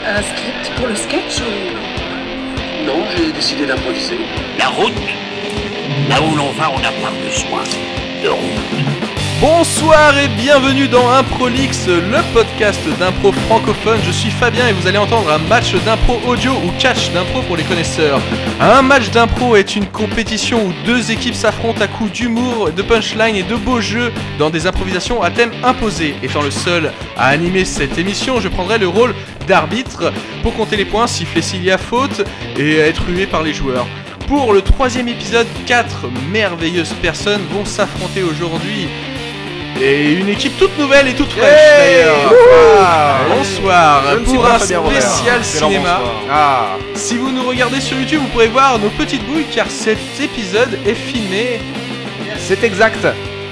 Un script pour le sketch ou... Non, j'ai décidé d'improviser. La route, là où l'on va, on n'a pas besoin de route. Bonsoir et bienvenue dans Improlix, le podcast d'impro francophone. Je suis Fabien et vous allez entendre un match d'impro audio ou catch d'impro pour les connaisseurs. Un match d'impro est une compétition où deux équipes s'affrontent à coups d'humour, de punchline et de beaux jeux dans des improvisations à thème imposé. Étant le seul à animer cette émission, je prendrai le rôle d'arbitre pour compter les points, siffler s'il y a faute et être hué par les joueurs. Pour le troisième épisode, 4 merveilleuses personnes vont s'affronter aujourd'hui. Et une équipe toute nouvelle et toute fraîche d'ailleurs. Bonsoir pour un spécial cinéma. Si vous nous regardez sur YouTube, vous pourrez voir nos petites bouilles car cet épisode est filmé. C'est exact.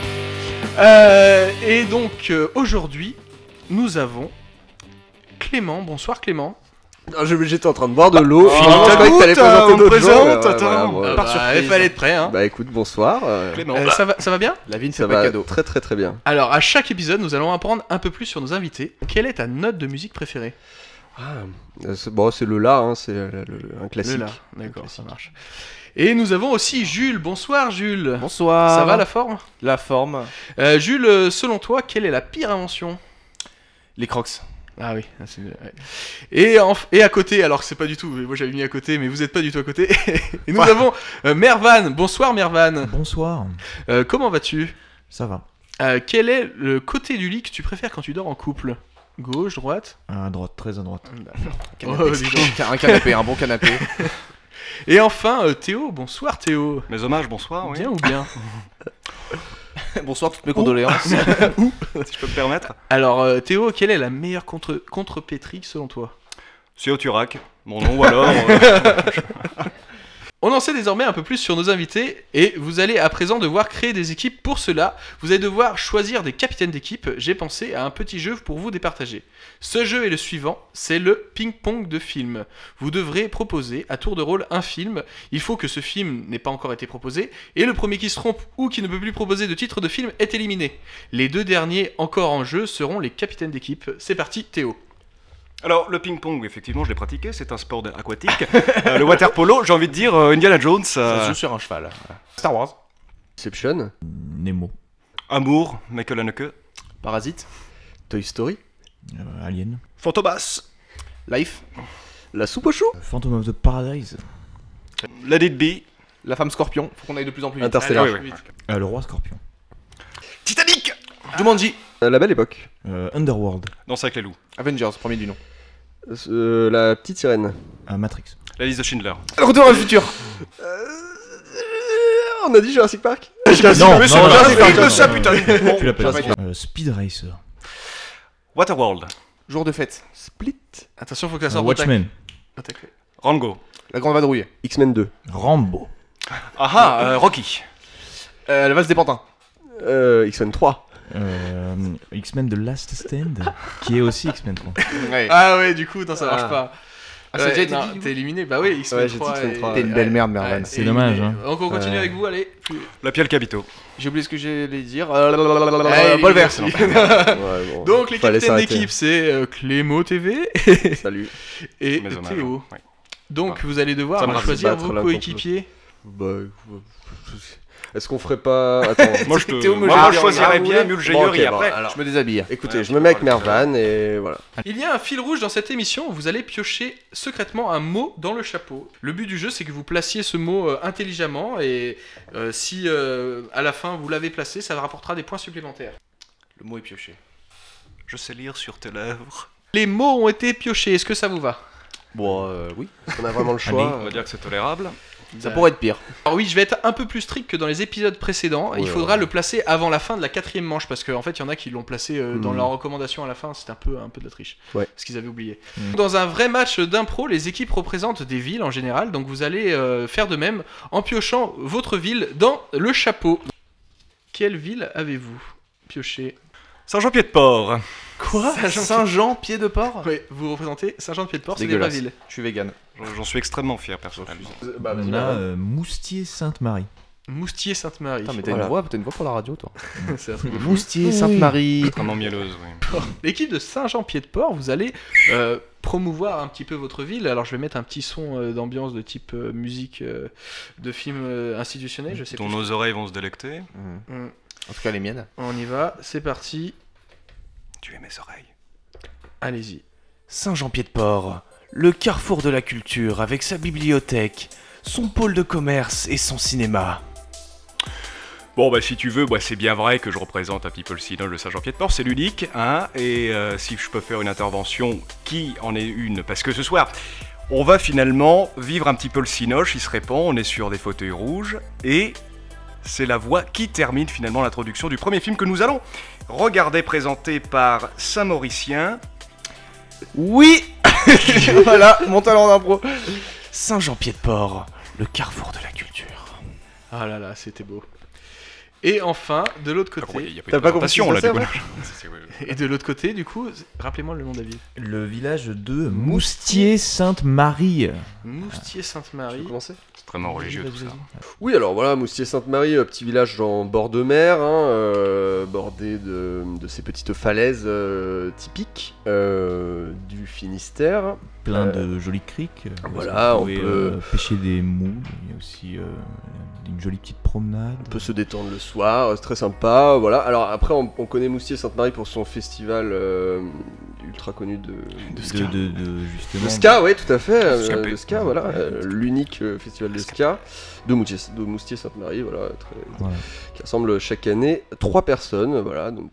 Et donc aujourd'hui, nous avons Clément. Bonsoir Clément. J'étais en train de boire de l'eau. Oh, je croyais que t'allais présenter d'autres gens. Il fallait être prêt. Hein. Bah écoute, bonsoir. Clément. Ça va bien ? La vie ne fait pas de cadeau. Très très très bien. Alors à chaque épisode, nous allons apprendre un peu plus sur nos invités. Quelle est ta note de musique préférée ? C'est le La, hein, c'est un classique. Le La, d'accord, ça marche. Et nous avons aussi Jules. Bonsoir Jules. Bonsoir. Ça va la forme ? La forme. Jules, selon toi, quelle est la pire invention ? Les Crocs. Ah oui, c'est... Ouais. Et à côté, alors c'est pas du tout, moi j'avais mis à côté, mais vous êtes pas du tout à côté. Et nous avons Mervan. Bonsoir Mervan. Bonsoir. Comment vas-tu ? Ça va. Quel est le côté du lit que tu préfères quand tu dors en couple ? Gauche, droite ? À droite, très à droite. Un canapé, un bon canapé. Et enfin, Théo. Bonsoir Théo. Mes hommages, bonsoir. Oui. Bien ou bien ? Bonsoir, toutes mes condoléances. Si je peux me permettre. Alors Théo, quelle est la meilleure contre-pétrie selon toi ? C'est Turac, mon nom ou alors... On en sait désormais un peu plus sur nos invités et vous allez à présent devoir créer des équipes. Pour cela, vous allez devoir choisir des capitaines d'équipe. J'ai pensé à un petit jeu pour vous départager. Ce jeu est le suivant, c'est le ping-pong de film. Vous devrez proposer à tour de rôle un film. Il faut que ce film n'ait pas encore été proposé et le premier qui se trompe ou qui ne peut plus proposer de titre de film est éliminé. Les deux derniers encore en jeu seront les capitaines d'équipe. C'est parti, Théo. Alors, le ping-pong, effectivement, je l'ai pratiqué, c'est un sport aquatique. Le water polo, j'ai envie de dire Indiana Jones. Ça se joue sur un cheval. Star Wars. Inception. Nemo. Amour, Michael Haneke. Parasite. Toy Story. Alien. Fantomas. Life. La soupe aux choux. Phantom of the Paradise. Let It Be. La femme scorpion. Faut qu'on aille de plus en plus vite. Interstellar. Allez, oui. Le roi scorpion. Titanic. Jumanji. La belle époque. Underworld. Danse avec les loups. Avengers, premier du nom. La petite sirène. Matrix. La liste de Schindler. Retour à le futur. On a dit Jurassic Park. Non, Jurassic Park, ça, putain. tu l'as pas dit. Speed Racer. Waterworld. Jour de fête. Split. Attention, faut que ça sorte. Watchmen. Rango. La grande vadrouille. X-Men 2. Rambo. Rocky. La valse des pantins. X-Men 3. X-Men The Last Stand, qui est aussi X-Men 3. Ouais. Ah ouais, du coup, non, ça marche pas. Ah, ça a déjà été non, dit, t'es éliminé. Bah oui, X-Men Ouais, j'ai 3. dit X-Men 3. T'es une belle merde, Mervan. C'est dommage, hein. Donc on continue avec vous, allez. La Piel Capito. J'ai oublié ce que j'allais dire. Allez, Bolver. Ouais, bon. Donc les Fallait capitaines s'arrêter. d'équipe, c'est Clémo TV Salut. et Mes hommages. Théo. Ouais. Donc Ah. vous allez Ça devoir me choisir rassure. vos Battre coéquipiers. Bah, est-ce qu'on ferait pas... Attends. Moi, Théo me moi, jette. je choisirais Vous bien voulez Mulgeyer et après. Je me déshabille. Écoutez, Ouais, je me mets avec Mervan et voilà. Il y a un fil rouge dans cette émission, vous allez piocher secrètement un mot dans le chapeau. Le but du jeu, c'est que vous placiez ce mot intelligemment et si à la fin vous l'avez placé, ça rapportera des points supplémentaires. Le mot est pioché. Je sais lire sur tes lèvres. Les mots ont été piochés, est-ce que ça vous va ? Bon, oui. On a vraiment le choix. On va dire que c'est tolérable. Ça pourrait être pire. Alors oui, je vais être un peu plus strict que dans les épisodes précédents. Il faudra le placer avant la fin de la 4e manche parce qu'en fait, il y en a qui l'ont placé dans leur recommandation à la fin. C'était un peu de la triche. Ouais. Parce qu'ils avaient oublié. Dans un vrai match d'impro, les équipes représentent des villes en général. Donc vous allez faire de même en piochant votre ville dans le chapeau. Quelle ville avez-vous pioché ? Saint-Jean-Pied-de-Port. Quoi ? Saint-Jean, pied de porc. Oui, vous représentez Saint-Jean-de-Pied-de-Port, c'est des vraies Dégueulasse. villes. Je suis vegan. J'en suis extrêmement fier, personnellement. Bah, vas-y, On a Mervan. Moustier-Sainte-Marie. Moustier-Sainte-Marie. Putain, mais t'as Voilà. une voix pour la radio, toi. C'est un truc de fou. Moustier, Sainte-Marie. Extrêmement mielleuse, oui. L'équipe de Saint-Jean-Pied-de-Port, vous allez promouvoir un petit peu votre ville. Alors je vais mettre un petit son d'ambiance de type musique de film institutionnel, je sais Dont plus. nos oreilles vont se délecter. En tout cas, les miennes. On y va, c'est parti, Tu es mes oreilles. allez-y. Saint-Jean-Pied-de-Port, le carrefour de la culture avec sa bibliothèque, son pôle de commerce et son cinéma. Bon, bah si tu veux, c'est bien vrai que je représente un People Cinoche de Saint-Jean-Pied-de-Port, c'est l'unique, hein, et si je peux faire une intervention, qui en est une? Parce que ce soir, on va finalement vivre un petit peu le Cinoche, il se répand, on est sur des fauteuils rouges, et c'est la voix qui termine finalement l'introduction du premier film que nous allons regarder, présenté par Saint-Mauricien. Oui. Voilà, mon talent d'impro. Saint-Jean-Pied-de-Port, le carrefour de la culture. Ah là là, c'était beau. Et enfin, de l'autre côté, Il y a pas T'as de pas compris présentation, ce là, que du ça coup. sert, et de l'autre côté, du coup, rappelez-moi le nom de la ville. Le village de Moustier-Sainte-Marie. Moustier-Sainte-Marie. Commencer. Extrêmement religieux, tout ça. Oui, alors voilà, Moustier-Sainte-Marie, petit village en bord de mer, bordé de ces petites falaises typiques du Finistère. Plein de jolies criques. voilà, Vous on pouvez, peut- pêcher des moules. Il y a aussi une jolie petite promenade. On peut se détendre le soir, c'est très sympa, voilà. Alors après, on connaît Moustier-Sainte-Marie pour son festival ultra connu de Justement. de ska, ouais, tout à fait, Scapé. de ska, voilà, l'unique festival de ska de Moustier-Sainte-Marie, voilà, Voilà. qui rassemble chaque année 3 personnes, voilà, donc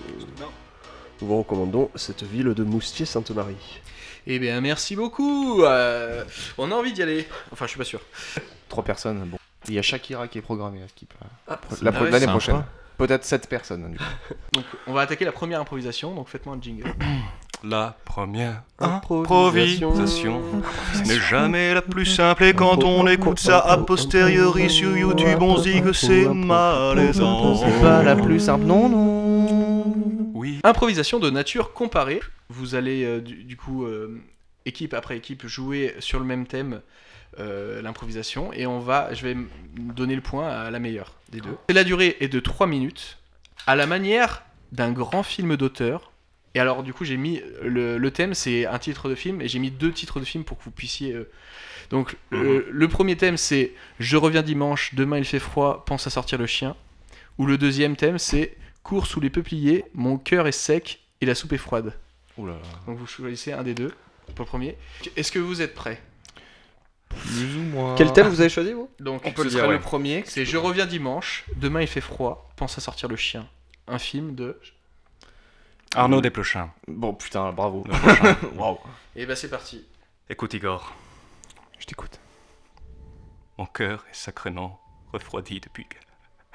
nous vous recommandons cette ville de Moustier-Sainte-Marie. Eh bien, merci beaucoup. On a envie d'y aller. Enfin, je suis pas sûr. 3 personnes, bon. Il y a Shakira qui est programmée à Skip. Ah ouais, L'année sympa. prochaine. Peut-être 7 personnes. Du coup. Donc, on va attaquer la première improvisation. Donc, faites-moi un jingle. La première Improvisation. improvisation n'est jamais la plus simple, et quand on écoute ça a posteriori sur YouTube, on se dit que c'est malaisant. C'est pas la plus simple, non. Oui. Improvisation de nature comparée. Vous allez, du coup, équipe après équipe, jouer sur le même thème. L'improvisation, et je vais donner le point à la meilleure des deux. La durée est de 3 minutes, à la manière d'un grand film d'auteur. Et alors, du coup, j'ai mis le thème, c'est un titre de film, et j'ai mis 2 titres de film pour que vous puissiez. Donc, le premier thème, c'est Je reviens dimanche, demain il fait froid, pense à sortir le chien. Ou le deuxième thème, c'est Cours sous les peupliers, mon cœur est sec et la soupe est froide. Ouh là là. Donc, vous choisissez un des deux pour le premier. Est-ce que vous êtes prêts? Plus ou moins. Quel thème vous avez choisi, vous? Donc, On peut ce le sera dire, le ouais. premier. C'est Je reviens dimanche, demain il fait froid, pense à sortir le chien. Un film de. Arnaud Desplechin. Bon, putain, bravo. Waouh! Et bah, c'est parti. Écoute Igor, Je t'écoute. mon cœur est sacrément refroidi depuis que...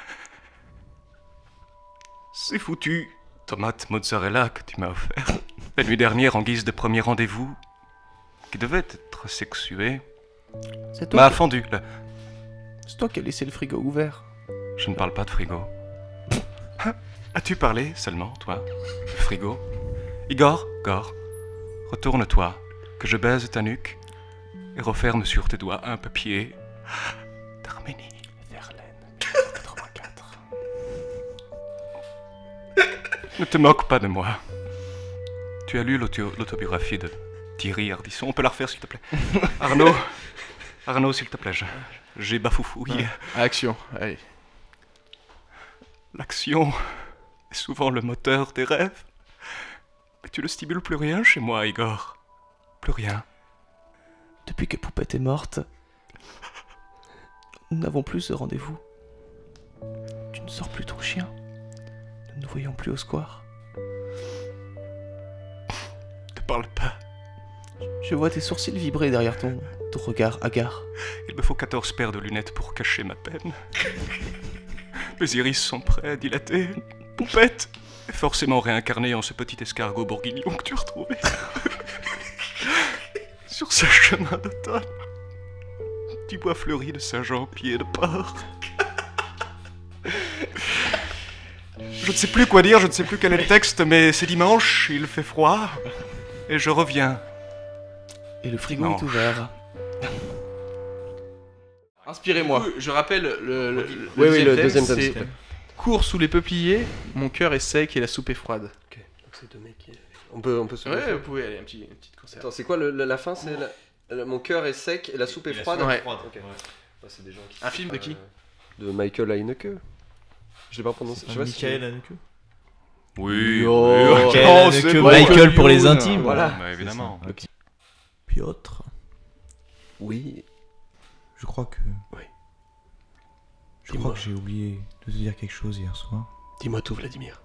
C'est foutu tomate mozzarella que tu m'as offert la nuit dernière en guise de premier rendez-vous, qui devait être sexué, C'est m'a fendu. Là. C'est toi qui as laissé le frigo ouvert. Je ne parle pas de frigo. As-tu parlé seulement, toi, de frigo? Igor, retourne-toi, que je baise ta nuque et referme sur tes doigts un papier d'Arménie. Verlaine, 84. Ne te moque pas de moi. Tu as lu l'autobiographie de Thierry Ardisson. On peut la refaire, s'il te plaît. Arnaud, s'il te plaît, j'ai bafoufouillé. Action, allez. L'action est souvent le moteur des rêves. Mais tu ne stimules plus rien chez moi, Igor. Plus rien. Depuis que Poupette est morte, nous n'avons plus ce rendez-vous. Tu ne sors plus ton chien. Nous ne nous voyons plus au square. Ne parle pas. Je vois tes sourcils vibrer derrière ton regard hagard. Il me faut 14 paires de lunettes pour cacher ma peine. Mes iris sont prêts à dilater. Poupette est forcément réincarnée en ce petit escargot bourguignon que tu as retrouvé sur ce chemin d'automne du bois fleuri de Saint-Jean-Pied-de-Port. Je ne sais plus quoi dire, je ne sais plus quel est le texte, mais c'est dimanche, il fait froid, et je reviens. Et le frigo Non. est ouvert. Inspirez-moi. Du coup, je rappelle le Oui, le deuxième deuxième thème, c'est s'il te plaît. Cours sous les peupliers, mon cœur est sec et la soupe est froide. Ok, donc c'est deux mecs qui... On peut se Ouais, vous pouvez aller, un petit concert. Attends, c'est quoi la fin? C'est mon cœur est sec et la soupe est froide. Ouais. Ok. Ouais, c'est des gens qui Un film de qui? De Michael Haneke. Je l'ai pas prononcé. Je sais pas si Michael Haneke. Oui. Michael c'est Haneke, bon, Michael pour les Youn. intimes. Voilà. Bah, évidemment. C'est ça. Piotr, Oui. je crois que. Oui. Je Dis-moi. crois que j'ai oublié de te dire quelque chose hier soir. Dis-moi tout, Vladimir.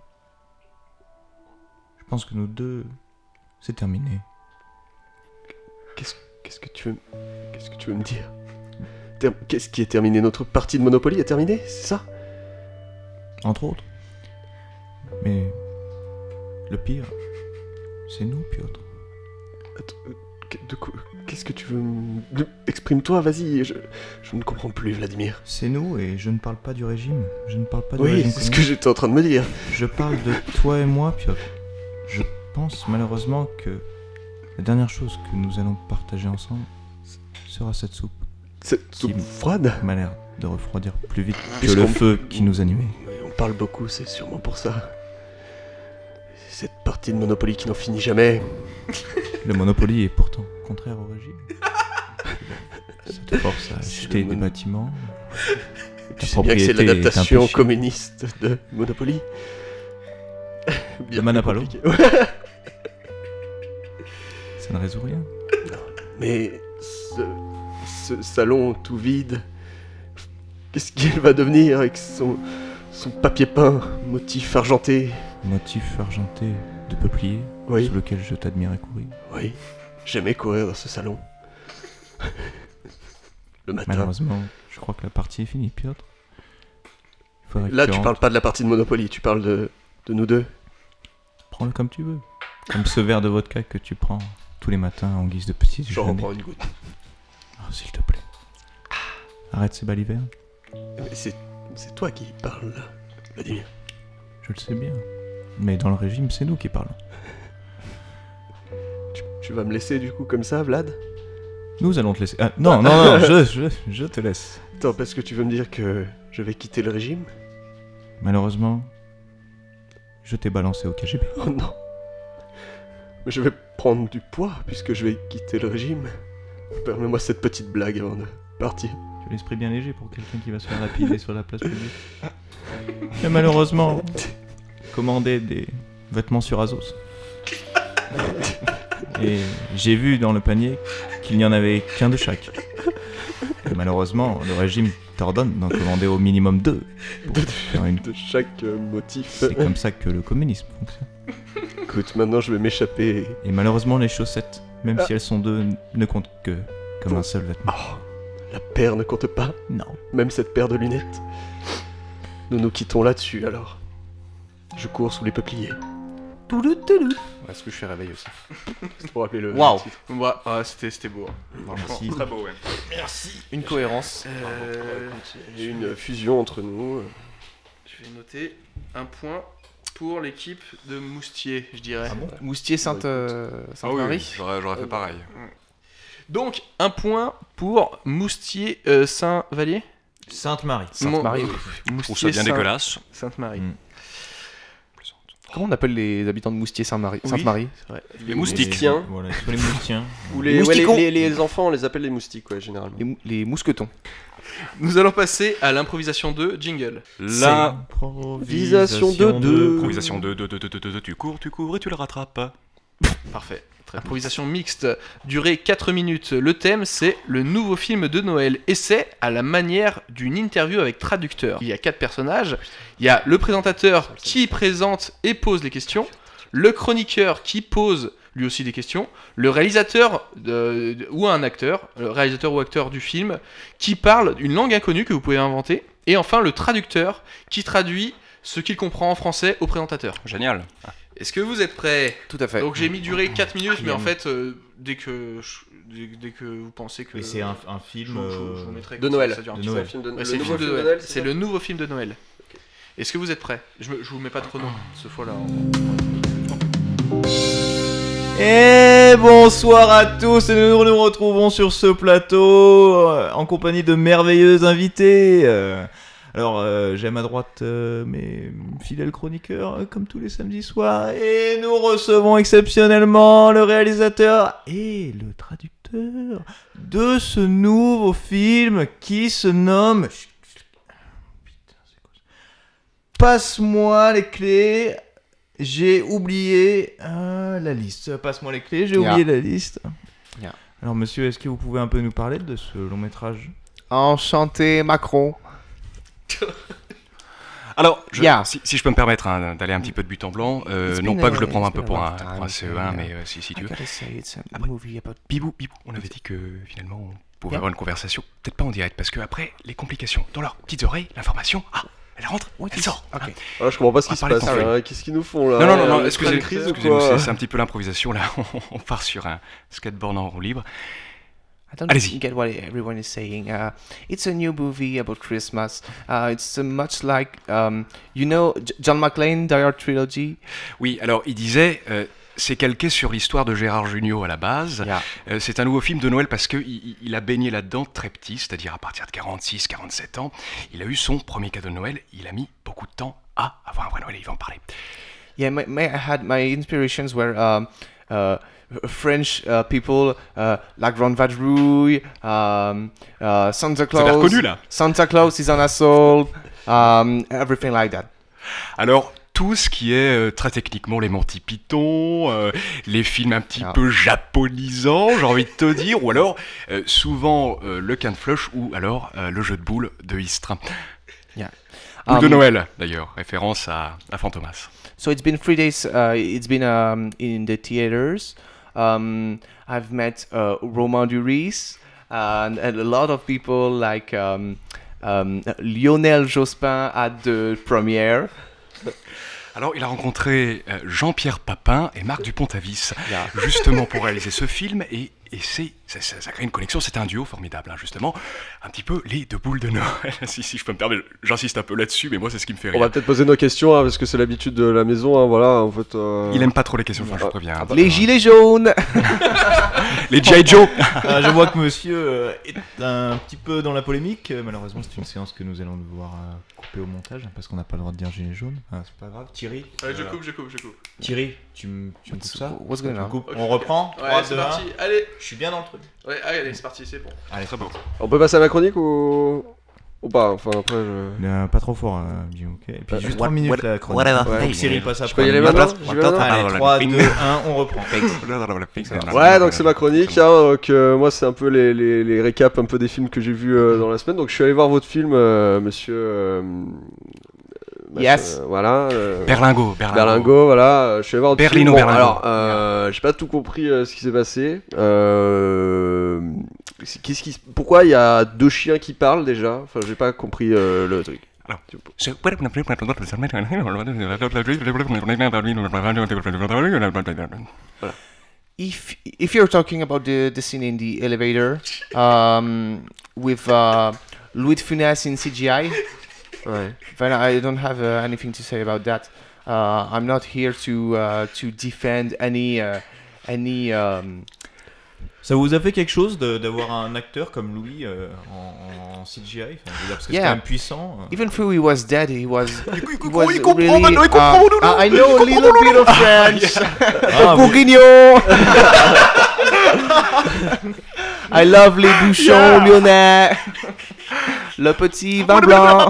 Je pense que nous deux, c'est terminé. Qu'est-ce que tu veux me dire? Qu'est-ce qui est terminé? Notre partie de Monopoly est terminée, c'est ça? Entre autres. Mais. Le pire, c'est nous, Piotr. Attends, qu'est-ce que tu veux exprime-toi, vas-y, je ne comprends plus, Vladimir. C'est nous, et je ne parle pas du régime. Je ne parle pas du Oui, régime c'est ce que communiste. j'étais en train de me dire. Je parle de toi et moi, Piotr. Je pense malheureusement que la dernière chose que nous allons partager ensemble sera cette soupe Cette soupe Qui- froide? qui m'a l'air de refroidir plus vite que Puisqu'on- le feu qui nous animait. Ouais, on parle beaucoup, c'est sûrement pour ça. Cette partie de Monopoly qui n'en finit jamais. Le Monopoly est pourtant contraire au régime. Ça te force à C'est acheter le des mon- bâtiments. Tu sais bien que c'est propriété est un l'adaptation péché. communiste de Monopoly. Le Manapalo. compliqué. Ça ne résout rien. Mais ce salon tout vide, qu'est-ce qu'il va devenir avec son papier peint, motif argenté? Motif argenté de peuplier Oui, sous lequel je t'admirais courir. oui. J'aimais courir dans ce salon. Le matin. Malheureusement, je crois que la partie est finie, Piotr. Il faudrait que Là, tu rentres. parles pas de la partie de Monopoly, tu parles de nous deux. Prends-le comme tu veux. Comme ce verre de vodka que tu prends tous les matins en guise de petit Je déjeuner. reprends une goutte. Oh, s'il te plaît. Arrête ces balivernes. Mais c'est toi qui parles là, Vladimir. Je le sais bien. Mais dans le régime, c'est nous qui parlons. Tu vas me laisser du coup comme ça, Vlad? Nous allons te laisser. Ah, non, non, non, je te laisse. Attends, parce que tu veux me dire que je vais quitter le régime? Malheureusement, je t'ai balancé au KGB. Oh non. Mais je vais prendre du poids puisque je vais quitter le régime. Permets-moi cette petite blague avant de partir. Tu as l'esprit bien léger pour quelqu'un qui va se faire lapider sur la place publique. J'ai malheureusement commandé des vêtements sur Azos. Et j'ai vu dans le panier qu'il n'y en avait qu'un de chaque. Et malheureusement, le régime t'ordonne d'en commander au minimum 2. Pour faire une... De chaque motif. C'est comme ça que le communisme fonctionne. Écoute, maintenant je vais m'échapper. Et malheureusement, les chaussettes, même si elles sont 2, ne comptent que comme un seul vêtement. Oh, la paire ne compte pas, Non. même cette paire de lunettes. Nous nous quittons là-dessus alors. Je cours sous les peupliers. Est-ce que je fais réveil aussi? C'est pour rappeler le. Waouh. titre. Ouais, c'était beau. Franchement. Merci. Très beau, ouais. Une cohérence. Il y a une fusion entre nous. Je vais noter un point pour l'équipe de Moustier, je dirais. Moustier Ah oui, Sainte-Marie. j'aurais fait pareil. Donc, un point pour Moustier Saint-Vallier. Sainte-Marie. Sainte-Marie. Je trouve ça bien dégueulasse. Sainte-Marie. Mm. Comment on appelle les habitants de Moustier Sainte-Marie? Oui. Sainte-Marie. C'est vrai. Les moustiques. Moustiens. Voilà, il faut les moustiens. Ou les, Mousticons. les enfants, on les appelle les moustiques, ouais, généralement. Les mousquetons. Nous allons passer à l'improvisation 2, jingle. L'improvisation de deux. Improvisation de tu cours et tu le rattrapes. Parfait. Improvisation mixte, durée 4 minutes. Le thème, c'est le nouveau film de Noël. Et c'est à la manière d'une interview avec traducteur. Il y a 4 personnages. Il y a le présentateur qui présente et pose les questions. Le chroniqueur qui pose lui aussi des questions. Le réalisateur ou un acteur, le réalisateur ou acteur du film, qui parle une langue inconnue que vous pouvez inventer. Et enfin, le traducteur qui traduit ce qu'il comprend en français au présentateur. Génial. Est-ce que vous êtes prêts? Tout à fait. Donc j'ai mis durée 4 minutes, mais en fait, dès que vous pensez que... Mais c'est un film je vous mettrai de comme Noël. ça dure un De petit Noël. C'est le film de, peu. Ouais, le c'est le nouveau film de film Noël. c'est C'est ça le nouveau film de Noël. Est-ce que vous êtes prêts? Je vous mets pas de chrono ce fois-là. Et bonsoir à tous, et nous nous retrouvons sur ce plateau en compagnie de merveilleux invités. Alors, j'ai à ma droite mes fidèles chroniqueurs, comme tous les samedis soirs, et nous recevons exceptionnellement le réalisateur et le traducteur de ce nouveau film qui se nomme... Passe-moi les clés. J'ai oublié la liste. Passe-moi les clés, j'ai oublié la liste. Alors monsieur, est-ce que vous pouvez un peu nous parler de ce long métrage ? Enchanté, Macron. Alors, si je peux me permettre d'aller un petit peu de but en blanc, non pas que je le prends un peu pour un CE1, mais si tu veux. Bibou, on avait dit que finalement on pouvait avoir une conversation, peut-être pas en direct, parce que après, les complications dans leurs petites oreilles, l'information, elle rentre, elle sort. Ah, je comprends pas ce qui se passe. Qu'est-ce qu'ils nous font là ? Non, excusez-nous, c'est un petit peu l'improvisation là. On part sur un skateboard en roue libre. I don't get what everyone is saying. It's a new movie about Christmas. It's much like, John McClane, Die Hard Trilogy. Oui, alors il disait, c'est calqué sur l'histoire de Gérard Jugnot à la base. C'est un nouveau film de Noël parce qu'il a baigné là-dedans très petit, c'est-à-dire à partir de 46-47 ans. Il a eu son premier cadeau de Noël. Il a mis beaucoup de temps à avoir un vrai Noël et il va en parler. Yeah, my inspirations were French people like Ron Vadrouille, Santa Claus. Vous avez reconnu là ? Santa Claus is an asshole, everything like that. Alors, tout ce qui est très techniquement les Monty Python, les films un petit peu japonisants, j'ai envie de te dire, ou alors souvent le Can Flush ou alors le jeu de boules de Istres. Boule de Noël d'ailleurs, référence à Fantomas. So it's been 3 days, it's been in the theaters. I've met Romain Duris and a lot of people like Lionel Jospin at the premiere. Alors, il a rencontré Jean-Pierre Papin et Marc Dupont-Avis, justement pour réaliser ce film, et ça crée une connexion, c'est un duo formidable, justement, un petit peu les deux boules de Noël, si je peux me permettre, j'insiste un peu là-dessus, mais moi c'est ce qui me fait rire. On va peut-être poser nos questions, parce que c'est l'habitude de la maison, voilà, en fait... Il aime pas trop les questions, je vous préviens. Les gilets jaunes. Les G.I. Joe. Je vois que monsieur est un petit peu dans la polémique, malheureusement c'est une séance que nous allons devoir couper au montage, parce qu'on n'a pas le droit de dire gilets jaunes, c'est pas grave. Thierry je coupe. Thierry, tu me coupes ça ? What's going on? Okay. On reprend. Ouais, c'est parti. Allez. Je suis bien dans le truc. Ouais, allez, c'est parti, c'est bon. Allez, très beau. On peut passer à ma chronique ou pas ? Enfin, après, pas trop fort, bien, ok. Et puis juste 3 minutes la chronique. Ouais. Donc Cyril passe après. Je peux y aller maintenant ? J'y vais maintenant ? Allez, 3, 2, 1, on reprend. Ouais, donc c'est ma chronique. Donc, moi, c'est un peu les récaps un peu des films que j'ai vus dans la semaine. Donc, je suis allé voir votre film, monsieur. Yes. Voilà. Berlingot, voilà. Je suis allé voir votre film. Berlingot. Alors, j'ai pas tout compris ce qui s'est passé. Pourquoi il y a 2 chiens qui parlent déjà ? Enfin, j'ai pas compris le truc. Voilà. If you're talking about the scene in the elevator with Louis de Funès in CGI, then I don't have anything to say about that. I'm not here to defend any. Ça vous a fait quelque chose d'avoir un acteur comme Louis en CGI, parce que c'est quand même puissant. Even though he was dead, he was il comprend really. maintenant, il comprend, I know a little bit of French. Bourguignon. I love les bouchons lyonnais. Le petit vin blanc.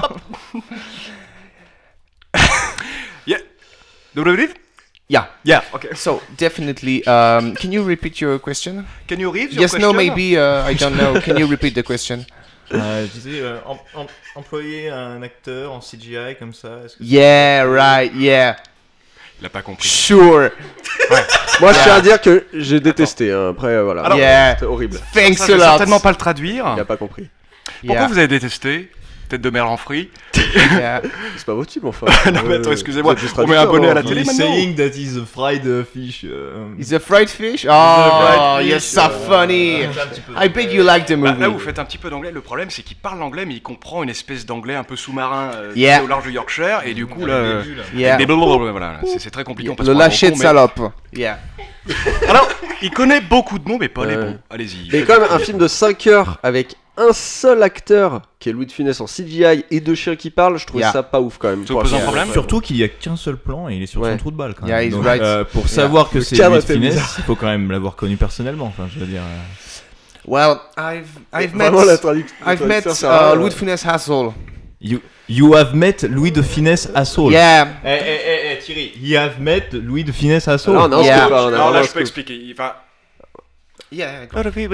Yeah, okay. So definitely, can you repeat your question? Can you read your yes, question? no, maybe, I don't know. Can you repeat the question? Je disais, employer un acteur en CGI comme ça, est-ce que right, yeah. Il a pas compris. Sure. Moi, je tiens à dire que j'ai détesté. Après, voilà. Alors, c'était horrible. Thanks Ça, a je vais lot. certainement pas le traduire. Il a pas compris. Pourquoi vous avez détesté Tête de merlan frit. C'est pas votre film, enfin. Non, mais attends, excusez-moi. On met un bonnet à la télé maintenant. Saying that is a fried fish. Is a fried fish? Oh, you're so funny. I bet you like the movie. Là, vous faites un petit peu d'anglais. Le problème, c'est qu'il parle l'anglais, mais il comprend une espèce d'anglais un peu sous-marin au large du Yorkshire. Et du coup, là, voilà, c'est très compliqué. Le lâcher de salope. Alors, il connaît beaucoup de mots, mais pas les bons. Allez-y. Mais quand même, un film de 5 heures avec un seul acteur qui est Louis de Funès en CGI et deux chiens qui parlent, je trouvais Yeah. ça pas ouf quand même. Ça vous pose un problème Surtout qu'il y a qu'un seul plan et il est sur Ouais. son trou de balle quand Yeah, même. he's Donc, right. pour savoir que Le c'est cadre Louis de était Funès, bizarre. il faut quand même l'avoir connu personnellement. Enfin, je veux dire. Well, I've met Vraiment, la traduction. I've met Louis de Funès Hassel. You have met Louis de Funès à Saul. Yeah. Thierry, you have met Louis de Funès à Saul. Non, non, Yeah. c'est pas. on a Alors là, vraiment je ce peux que- expliquer. Enfin, Yeah.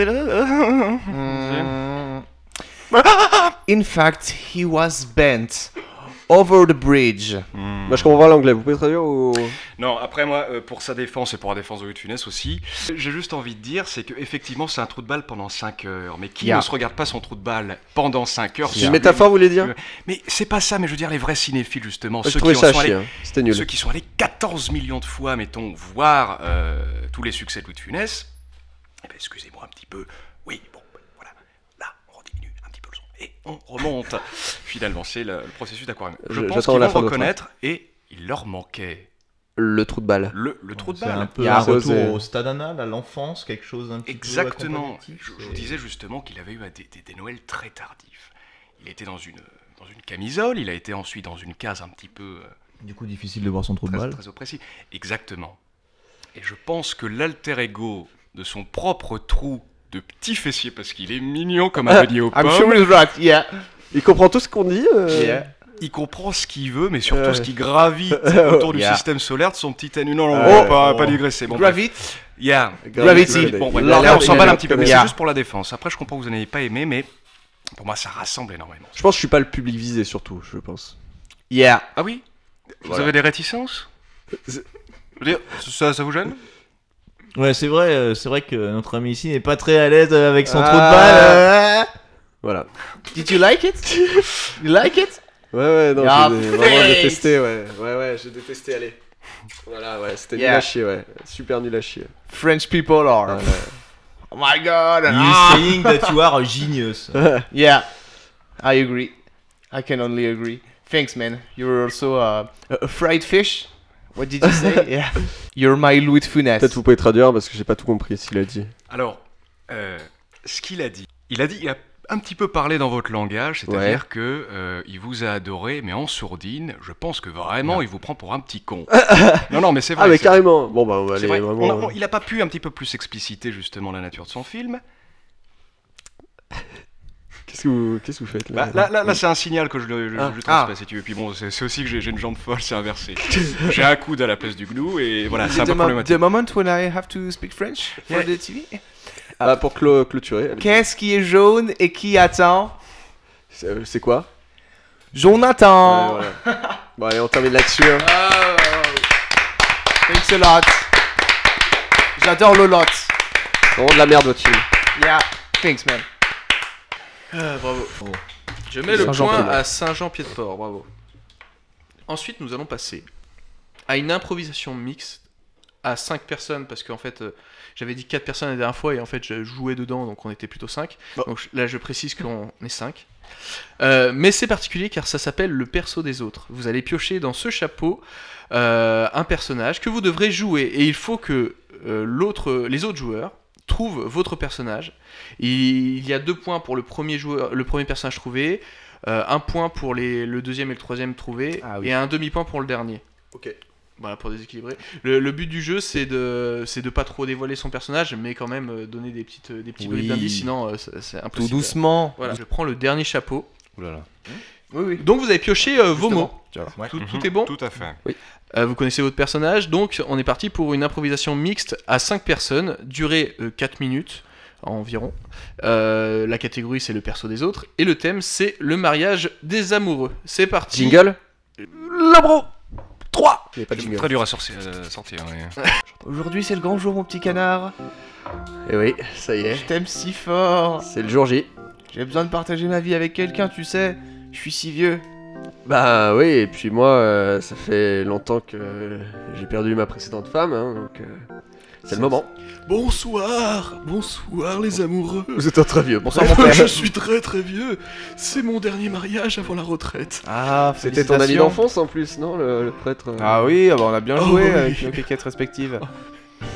In fact, he was bent over the bridge. Bah, je comprends pas l'anglais, vous pouvez traduire ou. non, après moi, pour sa défense et pour la défense de Louis de Funès aussi, j'ai juste envie de dire, c'est qu'effectivement, c'est un trou de balle pendant 5 heures. Mais qui Yeah. ne se regarde pas son trou de balle pendant 5 heures C'est une métaphore, vous voulez dire? Mais c'est pas ça, mais je veux dire, les vrais cinéphiles, justement, Je ceux trouvais qui, ça en sont chier, allés, hein. C'était nul. ceux qui sont allés 14 millions de fois, mettons, voir tous les succès de Louis de Funès, eh ben, excusez-moi un petit peu, oui, bon, voilà, là, on diminue un petit peu le son, et on remonte. Finalement, c'est le processus d'aquarium. Je pense j'attends qu'ils la vont fin de votre reconnaître, et il leur manquait Le trou de balle. le trou de C'est balle. un peu Yeah, un c'est retour osé. au stade anal, à l'enfance, quelque chose d'un petit Exactement. peu accompagnatif, Je vous et- disais justement qu'il avait eu des Noëls très tardifs. Il était dans une camisole, il a été ensuite dans une case un petit peu Du coup, difficile de voir son trou de très, balle. très oppressif. Exactement. Et je pense que l'alter ego de son propre trou de petit fessier, parce qu'il est mignon comme un beignet aux I'm pommes, sure he's right. Yeah. Il comprend tout ce qu'on dit Yeah. il comprend ce qu'il veut, mais surtout Ouais. ce qui gravite autour du Yeah. système solaire de son petit anus. Non, non, Ouais. pas digresser. Bon, Gravity. yeah. Gravity. Bon, ouais, Il a là, l'air- on il a s'emballe l'air un petit peu, mais de c'est connaître. juste pour la défense. Après, je comprends que vous n'avez pas aimé, mais pour moi, ça rassemble énormément. Je pense que je suis pas le public visé, surtout, je pense. Yeah. Ah oui Vous Voilà. avez des réticences C'est- Je veux dire, ça vous gêne Ouais, c'est vrai que notre ami ici n'est pas très à l'aise avec son Ah. trou de balle. Voilà. Did you like it? You like it? Ouais, non, Yeah, j'ai vraiment thanks. détesté, ouais, j'ai détesté, allez. Voilà, ouais, c'était Yeah. nul à chier, ouais. Super nul à chier. French people are. Ouais. Oh my god. He's saying that you are a genius. Yeah. I agree. I can only agree. Thanks, man. You're also a fried fish. What did you say? Yeah. You're my Louis de Funès. Peut-être vous pouvez traduire parce que j'ai pas tout compris ce qu'il a dit. Alors, ce qu'il a dit, il a un petit peu parlé dans votre langage, c'est-à-dire Ouais. que il vous a adoré, mais en sourdine. Je pense que vraiment, il vous prend pour un petit con. non, mais c'est vrai. Ah, mais c'est- carrément. Bon, bah, on va c'est aller vrai. vraiment. Il a pas pu un petit peu plus expliciter justement la nature de son film. Qu'est-ce que vous faites là? Bah, là, c'est un signal que je lui Ah. transmets, si tu veux. Puis bon, c'est aussi que j'ai une jambe folle, c'est inversé. J'ai un coude à la place du gnou, et voilà, c'est un peu the problématique. moment when I have to speak French for Yeah. the TV. Ah, pour clôturer. allez. Qu'est-ce qui est jaune et qui attend? C'est quoi? Jonathan. Ouais, voilà. Bon, allez, on termine là-dessus. Hein. Thanks a lot. J'adore le lot. Vraiment de la merde, votre film. Yeah. Thanks, man. Bravo. Je mets le Saint-Jean-Pied-de-Port. point à Saint-Jean-Pied-de-Port, bravo. Ensuite, nous allons passer à une improvisation mixte à 5 personnes, parce qu'en fait, j'avais dit 4 personnes la dernière fois, et en fait, je jouais dedans, donc on était plutôt 5. Donc là, je précise qu'on est 5. Mais c'est particulier car ça s'appelle le perso des autres. Vous allez piocher dans ce chapeau un personnage que vous devrez jouer, et il faut que les autres joueurs trouvent votre personnage. Il y a 2 points pour le premier personnage trouvé, 1 point pour le deuxième et le troisième trouvé, Ah oui. et un demi-point pour le dernier. Ok. Voilà, pour déséquilibrer. Le but du jeu, c'est de pas trop dévoiler son personnage, mais quand même donner des petits Oui. briefs d'indices, sinon c'est impossible. Tout doucement. Voilà, je prends le dernier chapeau. Oui, oui. Donc vous avez pioché vos mots. Justement. Tout est bon. Tout à fait. Vous connaissez votre personnage, donc on est parti pour une improvisation mixte à 5 personnes, durée 4 minutes environ. La catégorie c'est le perso des autres, et le thème c'est le mariage des amoureux. C'est parti. Jingle? Labro 3. Il n'y a pas de jingle. Très dur à sortir. Oui. Aujourd'hui, c'est le grand jour, mon petit canard. Et oui, ça y est. Je t'aime si fort. C'est le jour J. J'ai besoin de partager ma vie avec quelqu'un, tu sais. Je suis si vieux. Bah oui, et puis moi, ça fait longtemps que j'ai perdu ma précédente femme, hein, donc c'est le moment. Bonsoir les amoureux. Vous êtes un très vieux. Bonsoir, mon père. Je suis très très vieux. C'est mon dernier mariage avant la retraite. Ah, C'était ton ami d'enfance en plus, non, le prêtre Ah oui, ah bah on a bien joué Oh oui. avec nos quéquettes respectives.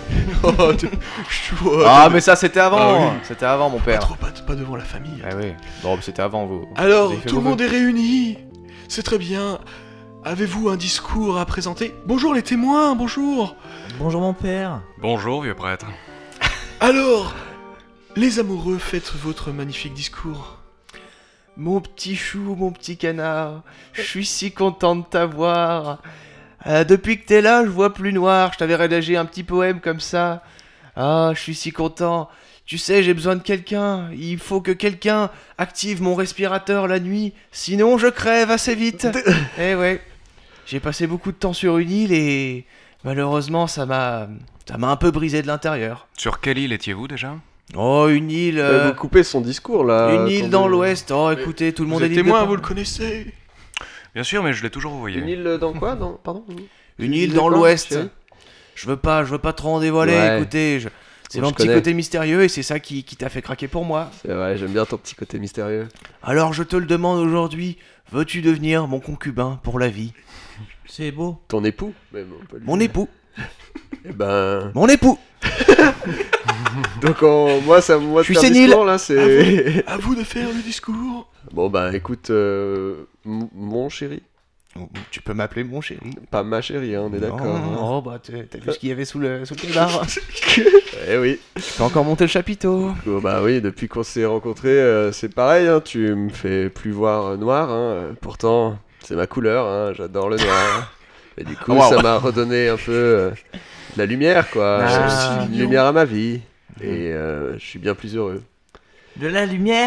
Ah, mais ça, c'était avant. C'était avant, mon père. Pas devant la famille. Ah oui. Non, mais c'était avant vous. Alors, vous avez fait tout le vos monde est réuni. C'est très bien. Avez-vous un discours à présenter? Bonjour les témoins, bonjour. Bonjour mon père. Bonjour, vieux prêtre. Alors, les amoureux, faites votre magnifique discours. Mon petit chou, mon petit canard, je suis si content de t'avoir. Depuis que t'es là, je vois plus noir. Je t'avais rédigé un petit poème comme ça. Ah, je suis si content. Tu sais, j'ai besoin de quelqu'un. Il faut que quelqu'un active mon respirateur la nuit. Sinon, je crève assez vite. Eh ouais. J'ai passé beaucoup de temps sur une île et malheureusement, ça m'a un peu brisé de l'intérieur. Sur quelle île étiez-vous déjà? Oh, une île. Vous coupez son discours là. Une île attendez. dans l'ouest. Oh, écoutez, tout le Vous monde est êtes libre de témoin, parler. vous le connaissez. Bien sûr, mais je l'ai toujours envoyé. Une île dans quoi Pardon Une île Vous dans êtes quoi, l'ouest. chérie Je veux pas trop en dévoiler. Ouais. Écoutez, c'est Je mon petit connais. côté mystérieux et c'est ça qui t'a fait craquer pour moi. C'est vrai, j'aime bien ton petit côté mystérieux. Alors je te le demande aujourd'hui, veux-tu devenir mon concubin pour la vie? C'est beau. Ton époux même, on peut le Mon dire. époux. Eh ben. Mon époux. Donc moi Je suis faire sénile. discours, là c'est. À vous de faire le discours. Bon bah écoute, mon chéri. Tu peux m'appeler mon chéri. Pas ma chérie, hein, on est d'accord. hein. Oh bah t'as vu ce qu'il y avait sous le canard. Eh oui. Tu peux encore monter le chapiteau. Oh, bah oui, depuis qu'on s'est rencontrés, c'est pareil, hein, tu me fais plus voir noir, hein, pourtant c'est ma couleur, hein, j'adore le noir. Et du coup, Wow. ça m'a redonné un peu de la lumière, quoi. Ah. Une lumière à ma vie. Et je suis bien plus heureux. De la lumière.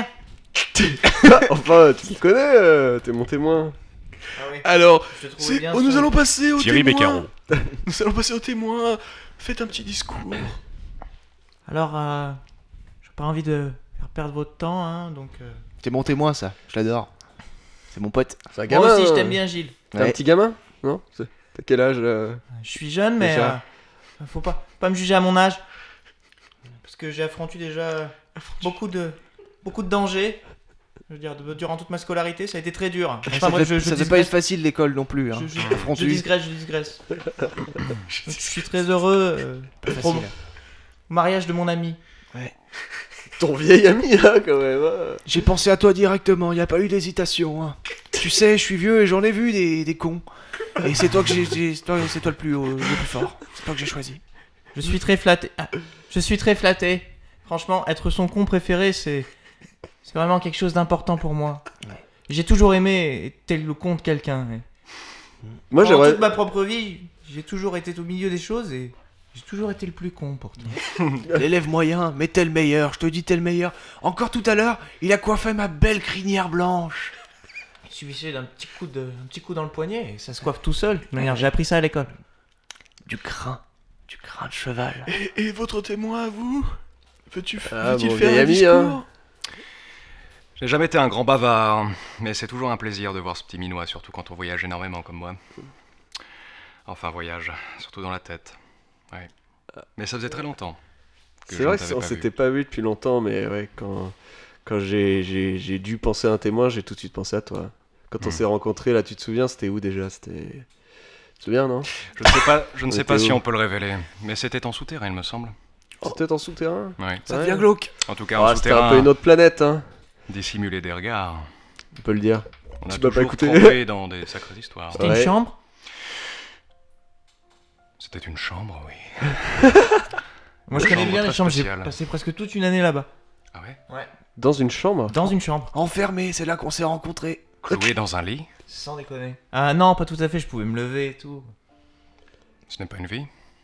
Enfin, tu me connais, t'es mon témoin. Alors, Je te trouvais bien nous son- allons passer au Thierry témoin. Beccaro. Nous allons passer au témoin. Faites un petit discours. Alors, j'ai pas envie de faire perdre votre temps, hein, donc... C'est mon témoin ça, je l'adore. C'est mon pote. C'est un Moi gamin. aussi, je t'aime bien, Gilles. T'es un Ouais. petit gamin? Non? T'as quel âge Je suis jeune, mais Déjà. faut pas me juger à mon âge. Parce que j'ai affronté déjà beaucoup de dangers. Je veux dire, durant toute ma scolarité, ça a été très dur. Enfin, ça bref, devait je pas être digresse. facile l'école non plus. Hein. Je Affrontu. digresse. Donc, je suis très heureux Pas au facile. mariage de mon ami. Ton vieil ami, hein, quand même. hein. J'ai pensé à toi directement, y a pas eu d'hésitation. Hein. Tu sais, je suis vieux et j'en ai vu des cons. Et c'est toi que c'est toi le plus fort. C'est toi que j'ai choisi. Je suis très flatté. Je suis très flatté. Franchement, être son con préféré, c'est vraiment quelque chose d'important pour moi. J'ai toujours aimé être le con de quelqu'un. Moi, Pendant j'aimerais. toute ma propre vie, j'ai toujours été au milieu des choses et j'ai toujours été le plus con pourtant. L'élève moyen, mais t'es le meilleur, je te dis t'es le meilleur. Encore tout à l'heure, il a coiffé ma belle crinière blanche. Il suffisait d'un petit coup dans le poignet et ça se coiffe tout seul. De manière, j'ai appris ça à l'école. Du crin de cheval. Et votre témoin à vous? Veut-il Ah, veut-il mon faire vieil un ami, discours? hein. J'ai jamais été un grand bavard, mais c'est toujours un plaisir de voir ce petit minois, surtout quand on voyage énormément comme moi. Enfin, voyage, surtout dans la tête. Ouais. Mais ça faisait très longtemps. C'est vrai qu'on s'était pas vu depuis longtemps, mais ouais, quand j'ai dû penser à un témoin, j'ai tout de suite pensé à toi. Quand on s'est rencontrés, là, tu te souviens, c'était où déjà? Tu te souviens, non? Je ne sais pas si on peut le révéler, mais c'était en souterrain, il me semble. C'était en souterrain? Ouais. Ça Ouais. devient glauque. En tout cas, en C'était un souterrain, peu une autre planète, hein, dissimuler des regards. on peut le dire. On a Tu m'as pas toujours écouté. trempé dans des sacrées histoires. C'était Ouais. une chambre. C'était une chambre, oui. Moi, je Une connais chambre bien les très chambres. J'ai spéciale. passé presque toute une année là-bas. Ah ouais? Dans une chambre? Dans une chambre. Enfermé, c'est là qu'on s'est rencontrés. Cloué dans un lit? Sans déconner. Ah non, pas tout à fait. Je pouvais me lever et tout. Ce n'est pas une vie?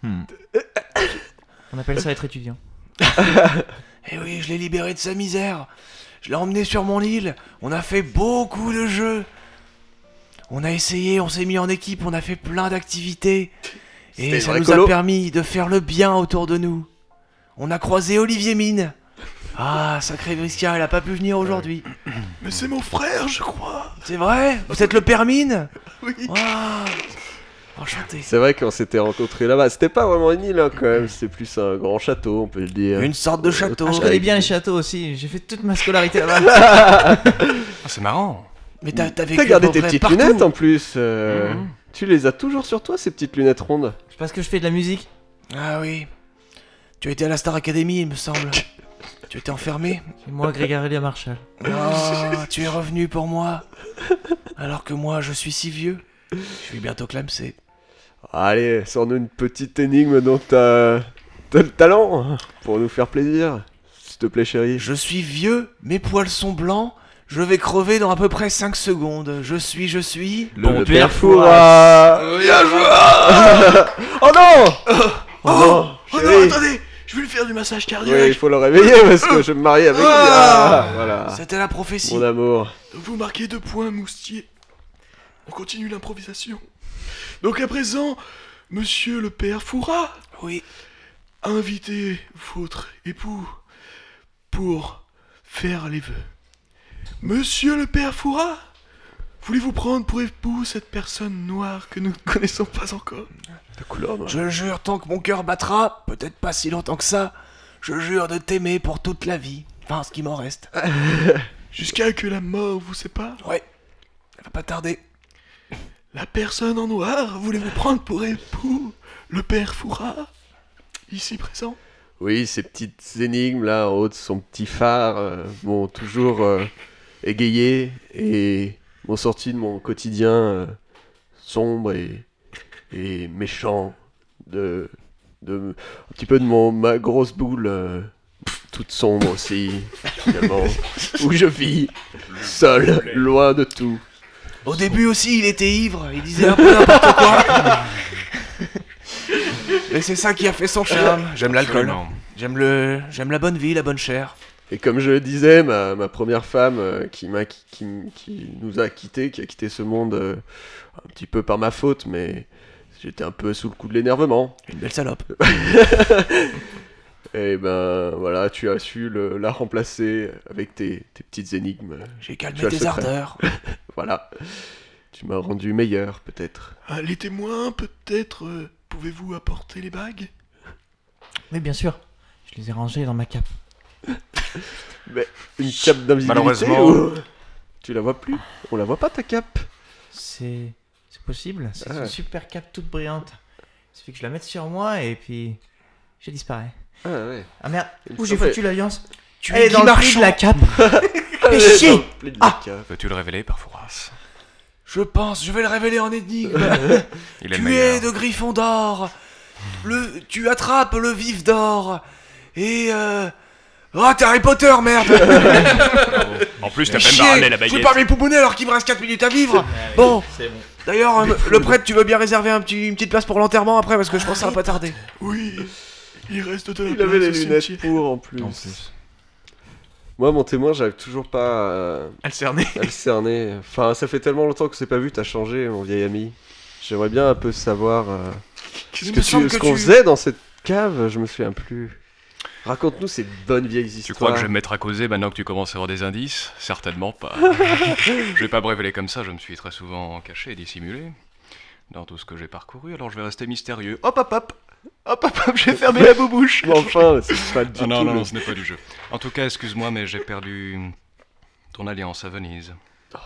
On appelle ça être étudiant. Eh oui, je l'ai libéré de sa misère. Je l'ai emmené sur mon île. On a fait beaucoup de jeux. On a essayé, on s'est mis en équipe, on a fait plein d'activités. Et C'était ça vrai nous colo. a permis de faire le bien autour de nous. On a croisé Olivier Mine. Ah, sacré Brisca, elle a pas pu venir aujourd'hui. Mais c'est mon frère, je crois. C'est vrai? Vous êtes le père Mine? Oui. Ah, enchanté. C'est vrai qu'on s'était rencontrés là-bas. C'était pas vraiment une île, hein, quand même. C'était plus un grand château, on peut le dire. Une sorte de château. Ah, je connais bien les châteaux aussi. J'ai fait toute ma scolarité là-bas. Ah, c'est marrant. Mais t'as vécu T'as gardé à peu tes près petites partout. lunettes en plus. Tu les as toujours sur toi, ces petites lunettes rondes? C'est parce que je fais de la musique. Ah oui. Tu étais à la Star Academy, il me semble. Tu étais enfermé. C'est moi, Grégory Marshall. Oh, tu es revenu pour moi. Alors que moi, je suis si vieux. Je suis bientôt clamsé. Allez, sors-nous une petite énigme dont t'as le talent pour nous faire plaisir. S'il te plaît, chérie. Je suis vieux, mes poils sont blancs. Je vais crever dans à peu près 5 secondes. Je suis... Le père Fouras. Bien joué. Oh non. Oh non, Oh chérie. non, attendez, je vais lui faire du massage Oui, cardiaque. il faut le réveiller parce que je me marie avec lui. Ah, voilà. C'était la prophétie. Mon amour. Vous marquez 2 points, Moustier. On continue l'improvisation. Donc à présent, monsieur le père Fouras, Oui. invitez votre époux pour faire les vœux. Monsieur le père Fouras, voulez-vous prendre pour époux cette personne noire que nous ne connaissons pas encore? De couleur noire. Je jure, tant que mon cœur battra, peut-être pas si longtemps que ça, je jure de t'aimer pour toute la vie. Enfin, ce qui m'en reste. Jusqu'à que la mort vous sépare. Ouais, ça va pas tarder. La personne en noir, voulez-vous prendre pour époux le père Fouras, ici présent? Oui, ces petites énigmes là en haut de son petit phare m'ont toujours égayé et m'ont sorti de mon quotidien sombre et méchant, un petit peu de ma grosse boule toute sombre aussi, finalement, où je vis seul, loin de tout. Au début aussi, il était ivre, il disait un peu n'importe quoi. Mais c'est ça qui a fait son charme. J'aime l'alcool. Absolument. J'aime la bonne vie, la bonne chair. Et comme je le disais, ma première femme qui nous a quittés, qui a quitté ce monde un petit peu par ma faute, mais j'étais un peu sous le coup de l'énervement. Une belle salope. Et ben voilà, tu as su la remplacer avec tes petites énigmes. J'ai calmé Tu as le tes secret. ardeurs. Voilà, tu m'as rendu meilleur peut-être. Les témoins, peut-être, pouvez-vous apporter les bagues? Oui, bien sûr. Je les ai rangés dans ma cape. Mais une cape d'invisibilité Malheureusement. ou- Tu la vois plus? On la voit pas ta cape? C'est possible. C'est Ah. une super cape toute brillante. Il suffit que je la mette sur moi et puis je disparais. Ah ouais. Ah merde, Il me où j'ai semblait- foutu l'alliance? Tu Elle est dans le pli de la cape. Elle Fais est chier. dans le pli de la cape. Peux-tu le révéler, père Fouras? Je pense, je vais le révéler en énigme. Il est le Tu meilleur. es de Gryffondor. Tu attrapes le vif d'or. Et oh, t'es Harry Potter, merde. En plus, t'as même Chier, pas ramené la je vais baguette. pas m'y pouponner alors qu'il me reste 4 minutes à vivre. Bon, C'est bon. d'ailleurs, le prêtre, tu veux bien réserver une petite place pour l'enterrement après parce que je pense que ça va pas tarder. Oui, il reste de la Il avait place les au lunettes cimetière. pour en plus. Moi, mon témoin, j'arrive toujours pas À le cerner. à le cerner. Enfin, ça fait tellement longtemps que c'est pas vu, t'as changé, mon vieil ami. J'aimerais bien un peu savoir Il me semble ce que qu'on tu- faisait dans cette cave, je me souviens plus. Raconte-nous ces bonnes vieilles histoires. Tu crois que je vais me mettre à causer maintenant que tu commences à avoir des indices? Certainement pas. Je vais pas me révéler comme ça, je me suis très souvent caché et dissimulé dans tout ce que j'ai parcouru, alors je vais rester mystérieux. Hop hop hop! Hop hop hop, j'ai fermé la boubouche! Mais enfin, c'est pas du Ah non, tout. non, non, ce n'est pas du jeu. En tout cas, excuse-moi, mais j'ai perdu ton alliance à Venise.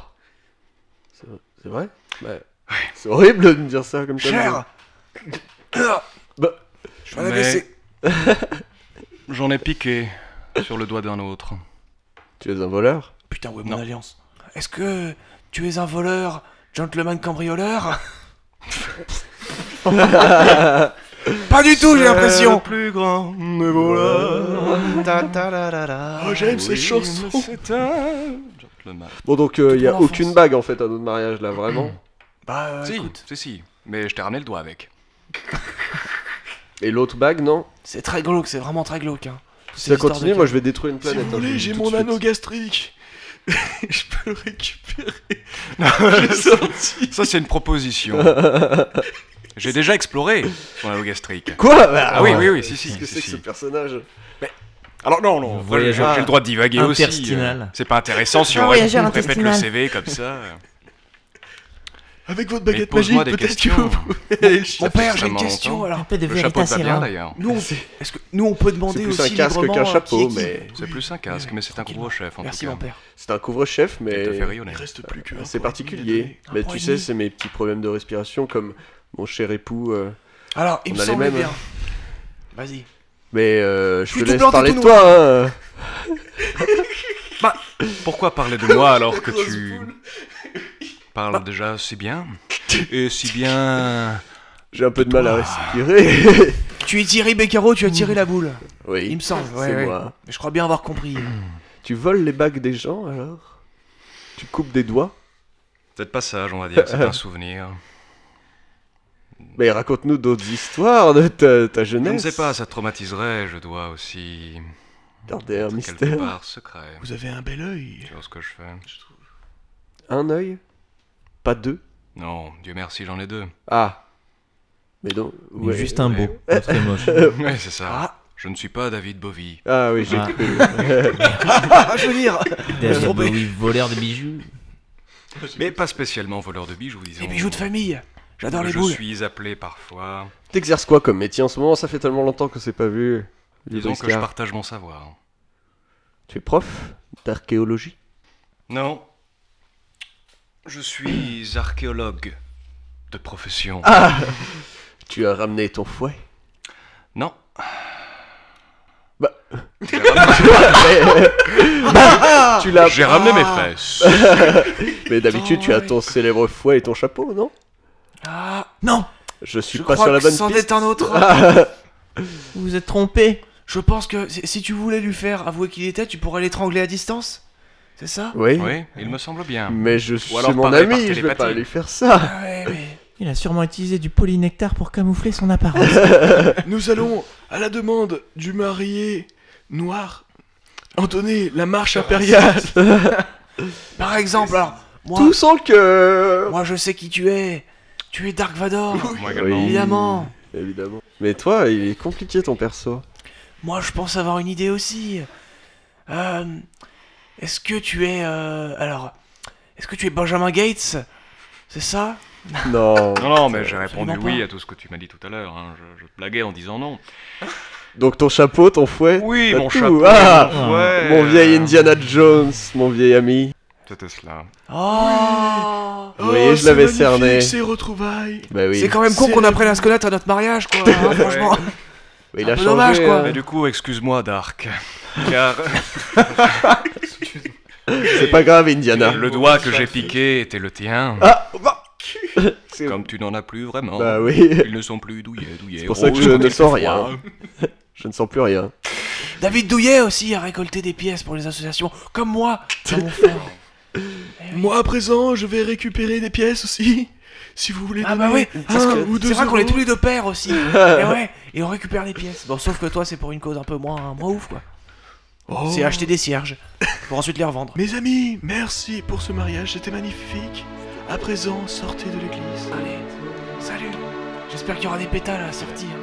C'est vrai? Bah, c'est horrible de me dire ça comme ça. Cher. Bah, Je vais la Mais- laisser. J'en ai piqué sur le doigt d'un autre. tu es un voleur? Putain, où est mon Non. alliance? Est-ce que tu es un voleur, gentleman cambrioleur? Pas du tout, j'ai l'impression. Plus grand des voleurs. Oh, j'aime cette chanson. C'est un gentleman. Bon, donc il y a mon enfance. aucune bague en fait à notre mariage là, vraiment. Bah, Si, écoute, si. Mais je t'ai ramené le doigt avec. Et l'autre bague, non? c'est très glauque, c'est vraiment très glauque. Hein. Si ça continue, moi je vais détruire une Si planète. vous hein, je voulez, le j'ai dis mon tout de anneau suite. gastrique. Je peux le récupérer. J'ai sorti. Ça, c'est une proposition. J'ai déjà exploré son anneau gastrique. Quoi? Ah oui, oui, oui, si, si. Qu'est-ce que si, c'est que si. ce personnage? Alors non, non, Voyageur j'ai le droit de divaguer aussi. interstinal. C'est pas intéressant si Un on voyageur répète le intestinal. CV comme ça. Avec votre Mais baguette pose-moi magique, des peut-être que questions. vous pouvez aller le chercher. Mon père, j'ai une extrêmement question longtemps. Un alors. peu de Le chapeau vérité te va bien rare. d'ailleurs. Est-ce que nous on peut C'est demander plus aussi un casque librement qu'un qui est chapeau, qui mais C'est plus un casque, mais c'est un Tranquillement. couvre-chef en Merci tout cas. mon père. c'est un couvre-chef, Il te fait mais rayonner. Il reste plus que un c'est point particulier. Un Mais point tu et sais, demi. c'est mes petits problèmes de respiration, comme mon cher époux. Alors, il On me a les semblait mêmes. bien. Vas-y. Mais je suis te tout laisse blanc, t'es parler tout de toi, hein. Bah, pourquoi parler de moi alors que tu parles déjà si bien et si bien. J'ai un peu de mal à respirer. Tu es Thierry Beccaro, tu as tiré la boule. Oui, Il me semble, c'est ouais. moi. Mais je crois bien avoir compris. Tu voles les bagues des gens, alors? Tu coupes des doigts? Peut-être pas sage, on va dire, c'est un souvenir. Mais raconte-nous d'autres histoires de ta Je jeunesse. ne sais pas, ça te traumatiserait, je dois aussi. Garder un quelque mystère. part secret Vous avez un bel œil. sur ce que je fais. Un œil? Pas deux? Non, Dieu merci, j'en ai 2. Ah. Mais donc... Mais ouais. juste un beau, pas très moche. Ouais, c'est ça. Ah. Je ne suis pas David Bowie. Ah oui, j'ai Ah. cru. Je veux dire. David trompé. Bowie, voleur de bijoux. Mais pas spécialement voleur de bijoux, disons. Les bijoux de famille. J'adore les Je boules. suis appelé parfois. T'exerces quoi comme métier en ce moment? Ça fait tellement longtemps que c'est pas vu. Disons que je partage mon savoir. Tu es prof d'archéologie? Non. Je suis archéologue de profession. Ah. Tu as ramené ton fouet? Non. Bah. J'ai ramené, Tu l'as... j'ai ramené mes fesses. Mais d'habitude, tu as ton célèbre fouet et ton chapeau, non? Ah. Non. Je suis Je pas crois sur la que bonne c'en piste. est un autre. Vous vous êtes trompé. Je pense que si tu voulais lui faire avouer qui il était, tu pourrais l'étrangler à distance. C'est ça? Oui. Oui, il me semble bien. Mais je suis alors mon parler par ami, je vais pas télépathie. lui faire ça. Ah ouais, mais... Il a sûrement utilisé du polynectar pour camoufler son apparence. Nous allons, à la demande du marié noir, entonner la marche impériale. Par exemple, alors, moi, Tout son cœur. moi je sais qui tu es. Tu es Dark Vador. Moi également. Oui. Évidemment. Évidemment. Mais toi, il est compliqué ton perso. Moi je pense avoir une idée aussi. Est-ce que tu es... Est-ce que tu es Benjamin Gates? C'est ça? Non. Non, mais j'ai répondu Absolument oui pas. à tout ce que tu m'as dit tout à l'heure. Hein. Je te blaguais en disant non. Donc ton chapeau, ton fouet. Oui, t'as mon tout. chapeau. Ah, Ouais. mon vieil Indiana Jones, mon vieil ami. C'était cela. Oh, Vous voyez, je l'avais cerné. Ces retrouvailles. Bah oui. c'est quand même con C'est qu'on le- apprenne à se connaître à notre mariage, quoi. Hein, franchement. Mais il c'est a un peu changé. dommage, quoi. Mais du coup, excuse-moi, Dark. Car C'est pas grave, Indiana. le doigt que j'ai piqué était le tien. Ah, bah. C'est Comme tu n'en as plus vraiment. Bah oui. Ils ne sont plus douillets. C'est pour ça que je ne sens rien. Je ne sens plus rien. David Douillet aussi a récolté des pièces pour les associations, comme moi, dans mon fort. Moi, à présent, je vais récupérer des pièces aussi. Si vous voulez Ah bah donner oui, un parce ou que deux c'est vrai qu'on est euros. tous les deux pères aussi. Et ouais, et on récupère les pièces. Bon, sauf que toi, c'est pour une cause un peu moins ouf, quoi. Oh. C'est acheter des cierges, pour ensuite les revendre. Mes amis, merci pour ce mariage, c'était magnifique. À présent, sortez de l'église. Allez, salut. J'espère qu'il y aura des pétales à la sortie. hein.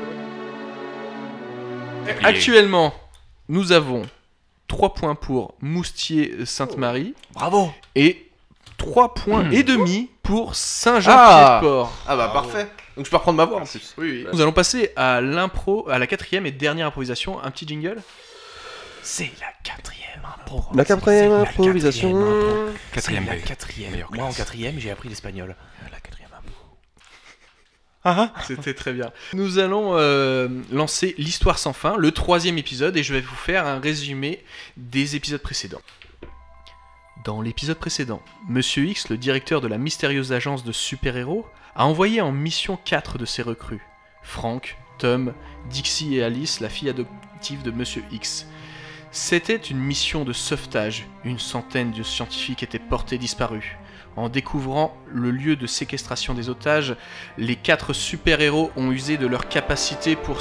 Actuellement, nous avons 3 points pour Moustier-Sainte-Marie Bravo. et 3 points et demi pour Ah. Saint-Jean-Pied-de-Port. Ah bah parfait. Donc je peux reprendre ma voix en plus. Oui. Nous allons passer à l'impro, à la 4e et dernière improvisation. Un petit jingle. C'est la 4e impro. La quatrième C'est la improvisation. 4e impro. Quatrième C'est la B. 4e. Meilleure Moi en classe. 4e, j'ai appris l'espagnol. La 4e impro. C'était très bien. Nous allons lancer l'histoire sans fin, le 3e épisode, et je vais vous faire un résumé des épisodes précédents. Dans l'épisode précédent, Monsieur X, le directeur de la mystérieuse agence de super-héros, a envoyé en mission 4 de ses recrues. Frank, Tom, Dixie et Alice, la fille adoptive de Monsieur X. C'était une mission de sauvetage. Une centaine de scientifiques étaient portés disparus. En découvrant le lieu de séquestration des otages, les 4 super-héros ont usé de leur capacité pour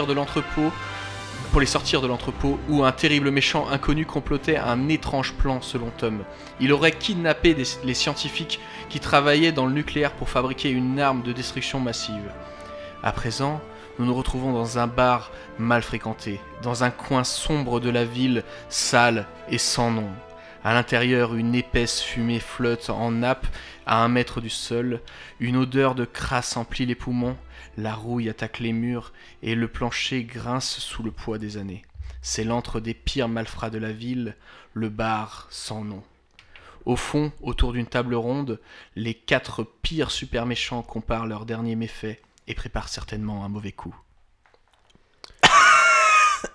les sortir de l'entrepôt où un terrible méchant inconnu complotait un étrange plan selon Tom. Il aurait kidnappé les scientifiques qui travaillaient dans le nucléaire pour fabriquer une arme de destruction massive. À présent, nous nous retrouvons dans un bar mal fréquenté, dans un coin sombre de la ville, sale et sans nom. À l'intérieur, une épaisse fumée flotte en nappe à 1 mètre du sol, une odeur de crasse emplit les poumons, la rouille attaque les murs et le plancher grince sous le poids des années. C'est l'antre des pires malfrats de la ville, le bar sans nom. Au fond, autour d'une table ronde, les 4 pires super méchants comparent leurs derniers méfaits et préparent certainement un mauvais coup.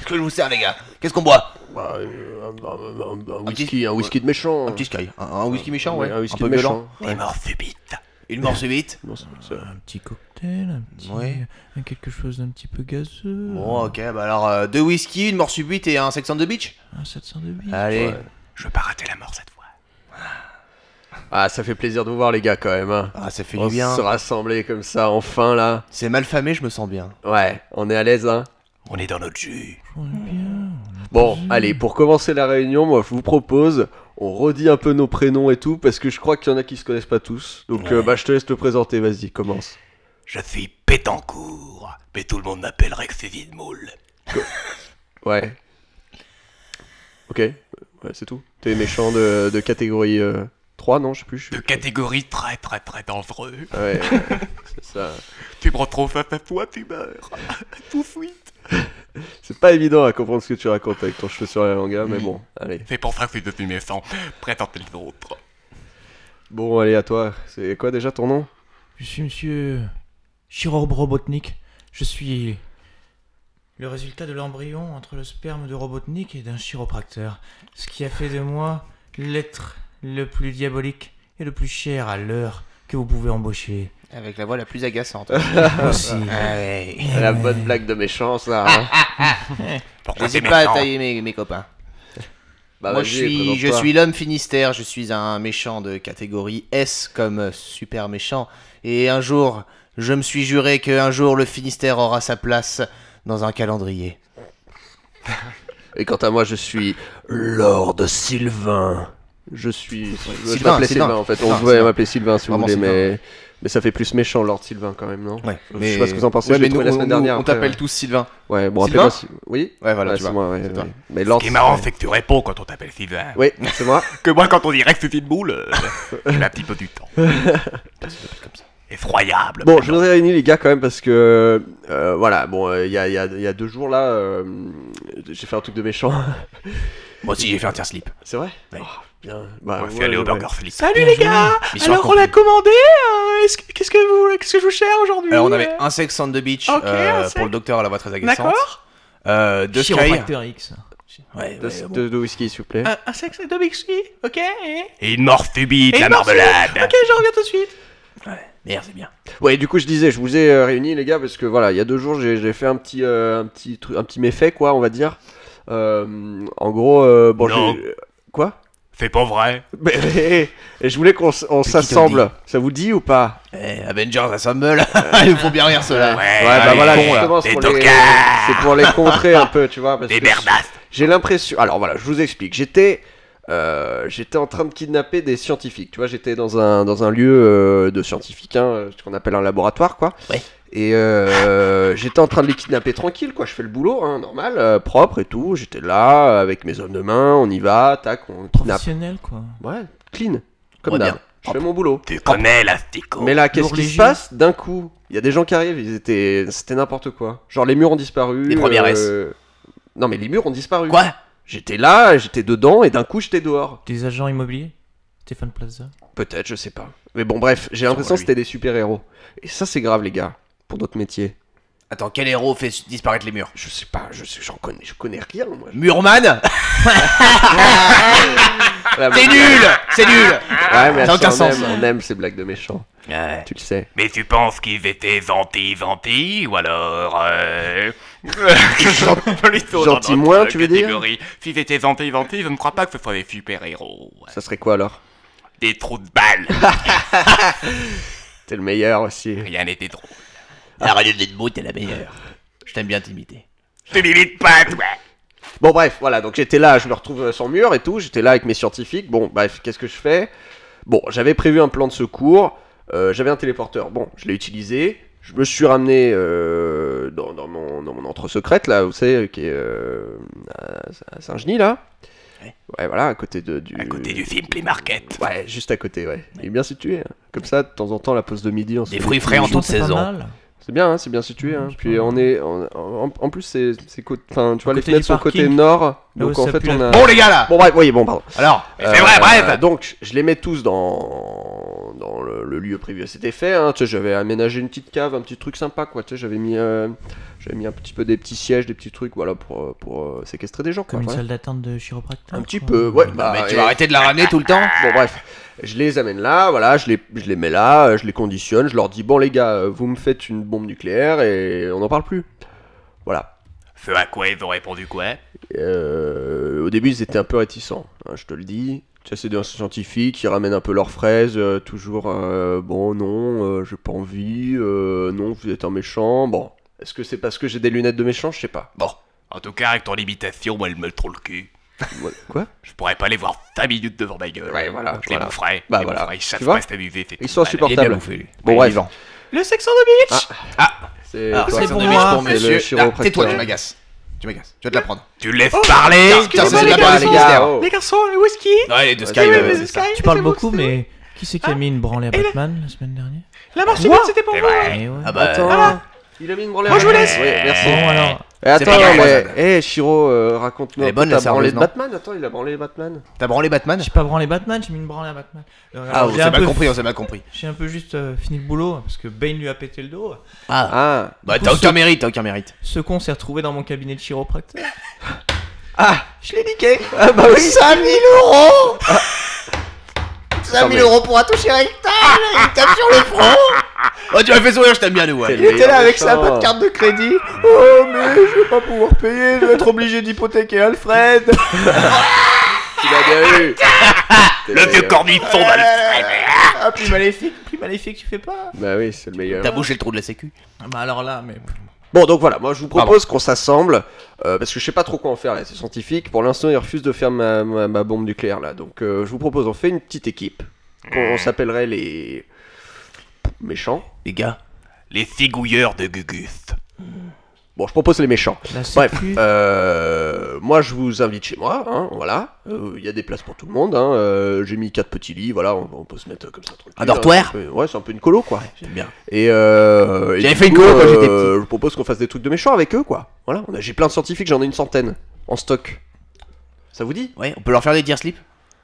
Qu'est-ce que je vous sers, les gars? Qu'est-ce qu'on boit? Bah, un whisky de méchant. Un petit Sky. Un whisky méchant, ouais. Un whisky peu de violent. méchant. Les morts subites. Une mort subite. Un petit cocktail, Ouais. quelque chose d'un petit peu gazeux. Bon, ok, bah alors 2 whisky, une mort subite et un Sex on the Beach. Un 702 Allez. Ouais. Je veux pas rater la mort cette fois. Ah, ça fait plaisir de vous voir, les gars, quand même. Hein. Ah, ça fait On du bien. se rassembler comme ça, enfin, là. C'est mal famé, je me sens bien. Ouais, on est à l'aise, hein. On est dans notre jus. On est bien. Bon, allez, pour commencer la réunion, moi, je vous propose, on redit un peu nos prénoms et tout, parce que je crois qu'il y en a qui se connaissent pas tous. Donc, Ouais. bah, je te laisse te présenter, vas-y, commence. Je suis Pétancourt, mais tout le monde m'appelle Rex Moule. Ouais. Ok, ouais, c'est tout. T'es méchant de catégorie 3, non, je sais plus. De catégorie très très très dangereux. Ouais, c'est ça. Tu me retrouves face à toi, tu meurs. Tout de suite. C'est pas évident à comprendre ce que tu racontes avec ton cheveu sur la langue, mais bon, allez. C'est pour ça que je suis méchant. Présente les autres. Bon, allez, à toi. C'est quoi déjà ton nom? Je suis monsieur Robotnik. Je suis le résultat de l'embryon entre le sperme de Robotnik et d'un chiropracteur. Ce qui a fait de moi l'être le plus diabolique et le plus cher à l'heure que vous pouvez embaucher. Avec la voix la plus agaçante. Aussi. Ouais. La bonne blague de méchant, ça. Hein. Pourquoi t'es N'hésite pas à méchant? tailler mes copains. Bah, Moi, vas-y, je présente-toi. suis l'homme Finistère. Je suis un méchant de catégorie S comme super méchant. Et un jour, je me suis juré qu'un jour, le Finistère aura sa place dans un calendrier. Et quant à moi, je suis Lord Sylvain. Je Sylvain, m'appelais Sylvain. Sylvain en fait. Non, On pouvait Sylvain. m'appeler Sylvain si vous Vraiment voulez, mais ça fait plus méchant Lord Sylvain quand même, non? Ouais. Je sais pas ce que vous en pensez. Ouais, je l'ai mais trouvé nous, la semaine dernière. on après, t'appelle ouais. tous Sylvain. Ouais, bon, Sylvain rappelle-moi. Oui. Ouais, voilà, Ouais, tu c'est vois. moi. Ouais, C'est toi. ouais. Mais Ce Lord. qui est marrant, c'est que tu réponds quand on t'appelle Sylvain. Oui, c'est moi. Que moi, quand on dit Rex Moule, il a un petit peu du temps. Effroyable. Bon, je vous ai réunis les gars quand même parce que voilà, bon, il y a 2 jours là, j'ai fait un truc de méchant. Moi aussi, j'ai fait un tiers-slip. C'est vrai? Ouais. Oh, bien. Bah, On va ouais, aller au ouais. Burger Slip. Salut les gars. Mission Alors on accomplie. a commandé. Qu'est-ce que je vous cher aujourd'hui? Alors, on avait un Sex on the Beach Ok, un sex. pour le docteur à la voix très agaçante. D'accord. 2 Sky. Chiropracteur X. Ouais, De whisky, s'il vous plaît. Un sexe de whisky, ok. Et une mort subite, Et la une mort marmelade. Ok, je reviens tout de suite. Merde, c'est bien. Ouais, du coup, je disais, je vous ai réunis les gars parce que voilà, il y a 2 jours, j'ai fait un petit méfait, quoi, on va dire. En gros, bon, Non. Quoi? C'est pas vrai. Mais je voulais qu'on s'assemble. Ça vous dit ou pas? Avengers Assemble. Ils nous font bien rire, ceux-là. Ouais, bah allez, voilà, con, là. justement, Des c'est tocards. pour les contrer un peu, tu vois. Parce Des que merdasses. j'ai l'impression. Alors voilà, je vous explique. J'étais en train de kidnapper des scientifiques. Tu vois, j'étais dans un lieu de scientifiques, hein, ce qu'on appelle un laboratoire, quoi. Ouais. Et j'étais en train de les kidnapper tranquille, quoi. Je fais le boulot, hein, normal, propre et tout. J'étais là avec mes hommes de main. On y va, tac, on kidnappe. Professionnel quoi. Ouais, clean, comme Ouais, d'hab. bien. Je fais mon boulot. Tu connais l'asticot. Mais là, qu'est-ce Lourd qui se léger. passe d'un coup? Il y a des gens qui arrivent, c'était n'importe quoi. Genre les murs ont disparu. Les premières S. Non mais les murs ont disparu. Quoi? J'étais là, j'étais dedans et d'un coup j'étais dehors. Des agents immobiliers. Stéphane Plaza. Peut-être, je sais pas. Mais bon bref, j'ai l'impression que c'était des super-héros. Et ça c'est grave les gars, pour notre métier. Attends, quel héros fait disparaître les murs? Je sais pas, je connais rien moi. Murman? Voilà, C'est bon. nul! C'est nul! Ouais mais Ça a aucun sens. on aime ces blagues de méchants, Ouais. tu le sais. Mais tu penses qu'ils étaient gentils ou alors plutôt Gentil dans notre moins, tu veux dire catégorie. S'ils étaient gentils, je ne crois pas que ce soit des super-héros. Ça serait quoi alors? Des trous de balles. T'es le meilleur aussi. Rien n'était drôle. La radio de Deadboot, t'es la meilleure. Je t'aime bien t'imiter. Je te limite pas, toi. Bon bref, voilà, donc j'étais là, je me retrouve sans mur et tout, j'étais là avec mes scientifiques, bon bref, qu'est-ce que je fais? Bon, j'avais prévu un plan de secours, j'avais un téléporteur, bon, je l'ai utilisé, je me suis ramené dans mon entre secrète là, vous savez, qui est à Saint-Genis là. Ouais, voilà, à côté du... À côté du Simply Market. Ouais, juste à côté, ouais. Il est bien situé, hein. Comme ça, de temps en temps, la pause de midi, on se Des fait fruits petits- frais en toute C'est pas saison. mal. C'est bien, hein, c'est bien situé. Hein. je Puis pense. on est, en plus c'est enfin, tu vois, les côté fenêtres du sont côté parking. nord, Là donc où en ça fait pue on la- a. Bon, les gars, là! Bon bref, oui, bon pardon. Alors, C'est vrai, bref. Donc je les mets tous dans le lieu prévu c'était fait, hein, tu sais, j'avais aménagé une petite cave, un petit truc sympa, quoi, tu sais, j'avais mis un petit peu des petits sièges, des petits trucs, voilà, pour séquestrer des gens, quoi. Comme une voilà. salle d'attente de chiropracteur. Un petit quoi. peu, ouais. Bah, Mais tu vas arrêter de la ramener tout le temps. Bon, bref, je les amène là, voilà, je les mets là, je les conditionne, je leur dis, bon les gars, vous me faites une bombe nucléaire et on n'en parle plus. Voilà. Feu à quoi ils ont répondu quoi? Au début, ils étaient un peu réticents, hein, je te le dis. Tu sais, c'est des scientifiques qui ramènent un peu leurs fraises, toujours, bon, non, j'ai pas envie, non, vous êtes un méchant, bon. Est-ce que c'est parce que j'ai des lunettes de méchant? Je sais pas. Bon, en tout cas, avec ton imitation, moi, elle me trop le cul. Quoi? Je pourrais pas les voir 5 minutes devant ma gueule. Ouais, voilà, Je les voilà. boufferais. Bah, les voilà. boufferais, ils savent Tu vois pas s'amuser. Ils sont insupportables. Il est bien bouffé, lui. Bon, Ouais, bref. vivant. Le sex on the beach. C'est Alors, toi, c'est c'est pour pour moi. pour c'est monsieur. le chiropracteur. Tais-toi, tu m'agaces. Tu m'agaces. Tu vas te la prendre. Tu le laisses parler. Putain, excusez-moi, c'est les la gars, part les des gars, ministères. oh. Les garçons, le whisky. Ouais, les deux Sky, Oui, ouais, mais c'est c'est ça. Sky, Tu parles c'est bon, beaucoup, c'est- mais qui c'est qui a mis une branlée à Batman la semaine dernière? La morsure, c'était pour C'est vous. vrai. Eh ouais. Ah bah, Attends, il a mis une branlée. Moi, je vous laisse. Ouais, merci. Bon alors, Attends, pas grave, mais, croisade. Shiro, raconte-nous Elle est un peu bonne, la ta branlée serveuse, de non Batman. Attends, il a branlé Batman. t'as branlé Batman? j'ai pas branlé Batman, j'ai mis une branlée à Batman. Alors, Ah, on j'ai s'est un mal peu- compris, on s'est mal compris. J'ai un peu juste fini le boulot parce que Bane lui a pété le dos. Ah, Bah, Du t'as coup, aucun mérite, t'as aucun mérite. Ce con s'est retrouvé dans mon cabinet de chiropracteur. Je l'ai niqué. ah bah oui. 5000 €. 5000 € pour un toucher rectal. Il tape sur le front. Oh, tu m'as fait sourire, je t'aime bien, nous. Ouais. Quel Il était là avec méchant. sa bonne carte de crédit. Oh, mais je vais pas pouvoir payer. Je vais être obligé d'hypothéquer Alfred. Tu l'as bien eu. Le vieux cornuçon d'Alfred. Ah, plus maléfique, tu fais pas. Bah oui, c'est le meilleur. T'as bouché le trou de la sécu. Ah bah alors là, mais. Bon, donc voilà, moi je vous propose qu'on s'assemble, parce que je sais pas trop quoi en faire là, c'est scientifique. Pour l'instant, ils refusent de faire ma bombe nucléaire là, donc je vous propose, on fait une petite équipe. On s'appellerait les méchants. Les gars. Les figouilleurs de Gugus. Bon, je propose les méchants. La Bref, sécu. moi je vous invite chez moi, hein, voilà. Il y a des places pour tout le monde, hein. J'ai mis 4 petits lits, voilà, on peut se mettre comme ça tranquille. Un dortoir. Hein, ouais, c'est un peu une colo quoi. J'aime bien. Et J'avais du fait une coup, colo quand j'étais petit. Je vous propose qu'on fasse des trucs de méchants avec eux quoi. Voilà, j'ai plein de scientifiques, j'en ai une centaine en stock. Ça vous dit? Ouais, on peut leur faire des tear slips.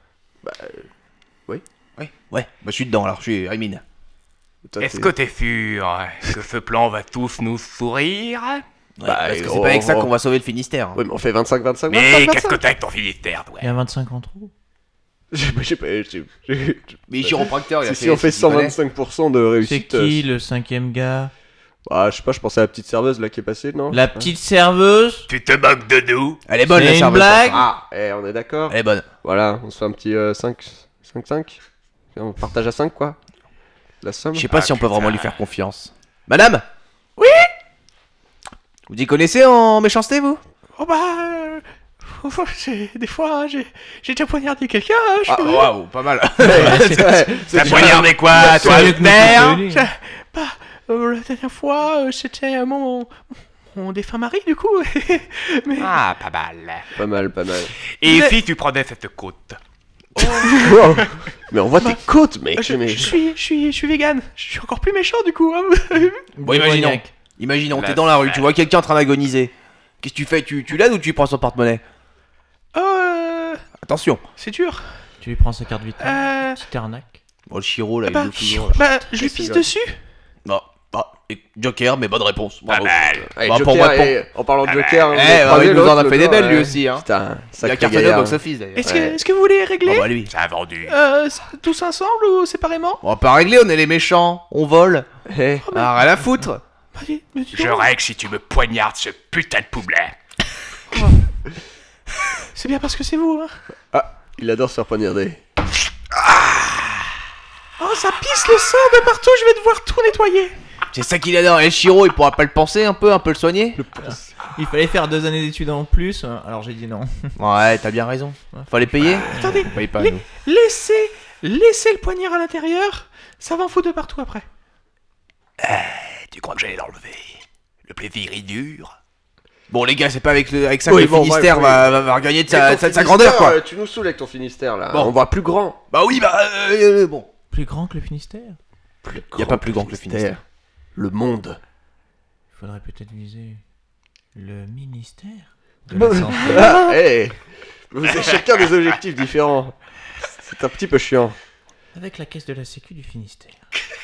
oui. Ouais. Bah, je suis dedans alors, je suis Aymin. Toi, Est-ce t'es- que t'es sûr que ce plan va tous nous sourire? Ouais, Bah, parce que c'est oh, pas avec ça oh. qu'on va sauver le Finistère. hein. Ouais, mais on fait 25, 25, Mais 25, qu'est-ce que 25. t'as avec ton Finistère, toi? Il y a 25 ans trop. J'ai pas. Mais chiropracteur, il a Si on fait 125% de C'est réussite. qui le 5ème gars? Bah, je sais pas, je pensais à la petite serveuse là qui est passée, non? La petite serveuse? Tu te moques de nous? Elle est bonne, C'est la une serveuse. blague Ah, on est d'accord. Elle est bonne. Voilà, on se fait un petit 5. On partage à 5 quoi. La somme. Je sais pas si on peut putain. vraiment lui faire confiance. Madame? Oui? Vous y connaissez en méchanceté, vous? Oh bah, des fois, j'ai déjà poignardé quelqu'un. Je Ah, peux- waouh, pas mal. T'as poignardé quoi, toi, mieux que nous, père? nous, La dernière fois, c'était mon défunt mari, du coup. Mais Ah, pas mal. Pas mal. Et Mais- si tu prenais cette côte? Mais on voit tes côtes, mec. je mais- suis vegan. Je suis encore plus méchant, du coup. Hein. Bon, imaginons. Imaginons, t'es dans la rue, tu vois quelqu'un en train d'agoniser. Qu'est-ce que tu fais? Tu l'aides ou tu prends son porte-monnaie? Attention. C'est dur. Tu lui prends sa carte vitale. Euh, Petite arnaque. Bon, le Chiro, là, il bah, joue toujours. là. bah, je lui pisse dessus. Non, Joker, mais bonne réponse. Pas Bravo. mal. Allez, Bah, Joker, pour moi, en parlant de Joker, hein, Eh, vous avez croisé il nous l'autre, en a fait le des gars, belles, lui ouais. aussi. Hein. Putain, Il a sacré cartonné au gaillard. box-office, d'ailleurs. Est-ce que vous voulez régler Ah bah, lui. Ça a vendu. tous ensemble ou séparément? On va pas régler, on est les méchants. On vole. Eh, Ah, rien à foutre. Bah, mais dis Je donc, règle si tu me poignardes ce putain de poulet. c'est bien parce que c'est vous. Hein. il adore se faire poignarder. Oh, ça pisse le sang de partout. Je vais devoir tout nettoyer. C'est ça qu'il adore. Et le Chiro, il pourra pas le penser un peu le soigner? Il fallait faire 2 années d'études en plus, alors j'ai dit non. Ouais, t'as bien raison. Fallait payer. Attendez, Paye pas, les- nous. laissez le poignard à l'intérieur. Ça va en foutre de partout après. Tu crois que j'allais l'enlever? Le plaisir est dur. Bon, les gars, c'est pas avec ça Oui, que le bon, Finistère bref, va regagner de Et sa ton grandeur, Finistère, quoi. Tu nous saoules avec ton Finistère là. Bon. On voit plus grand. Bah oui, bon. Plus grand que le Finistère? Y a pas plus grand que le Finistère. Le monde. Il faudrait peut-être viser le ministère de la santé. Ah, hey. Vous avez chacun des objectifs différents. C'est un petit peu chiant. Avec la caisse de la sécu du Finistère.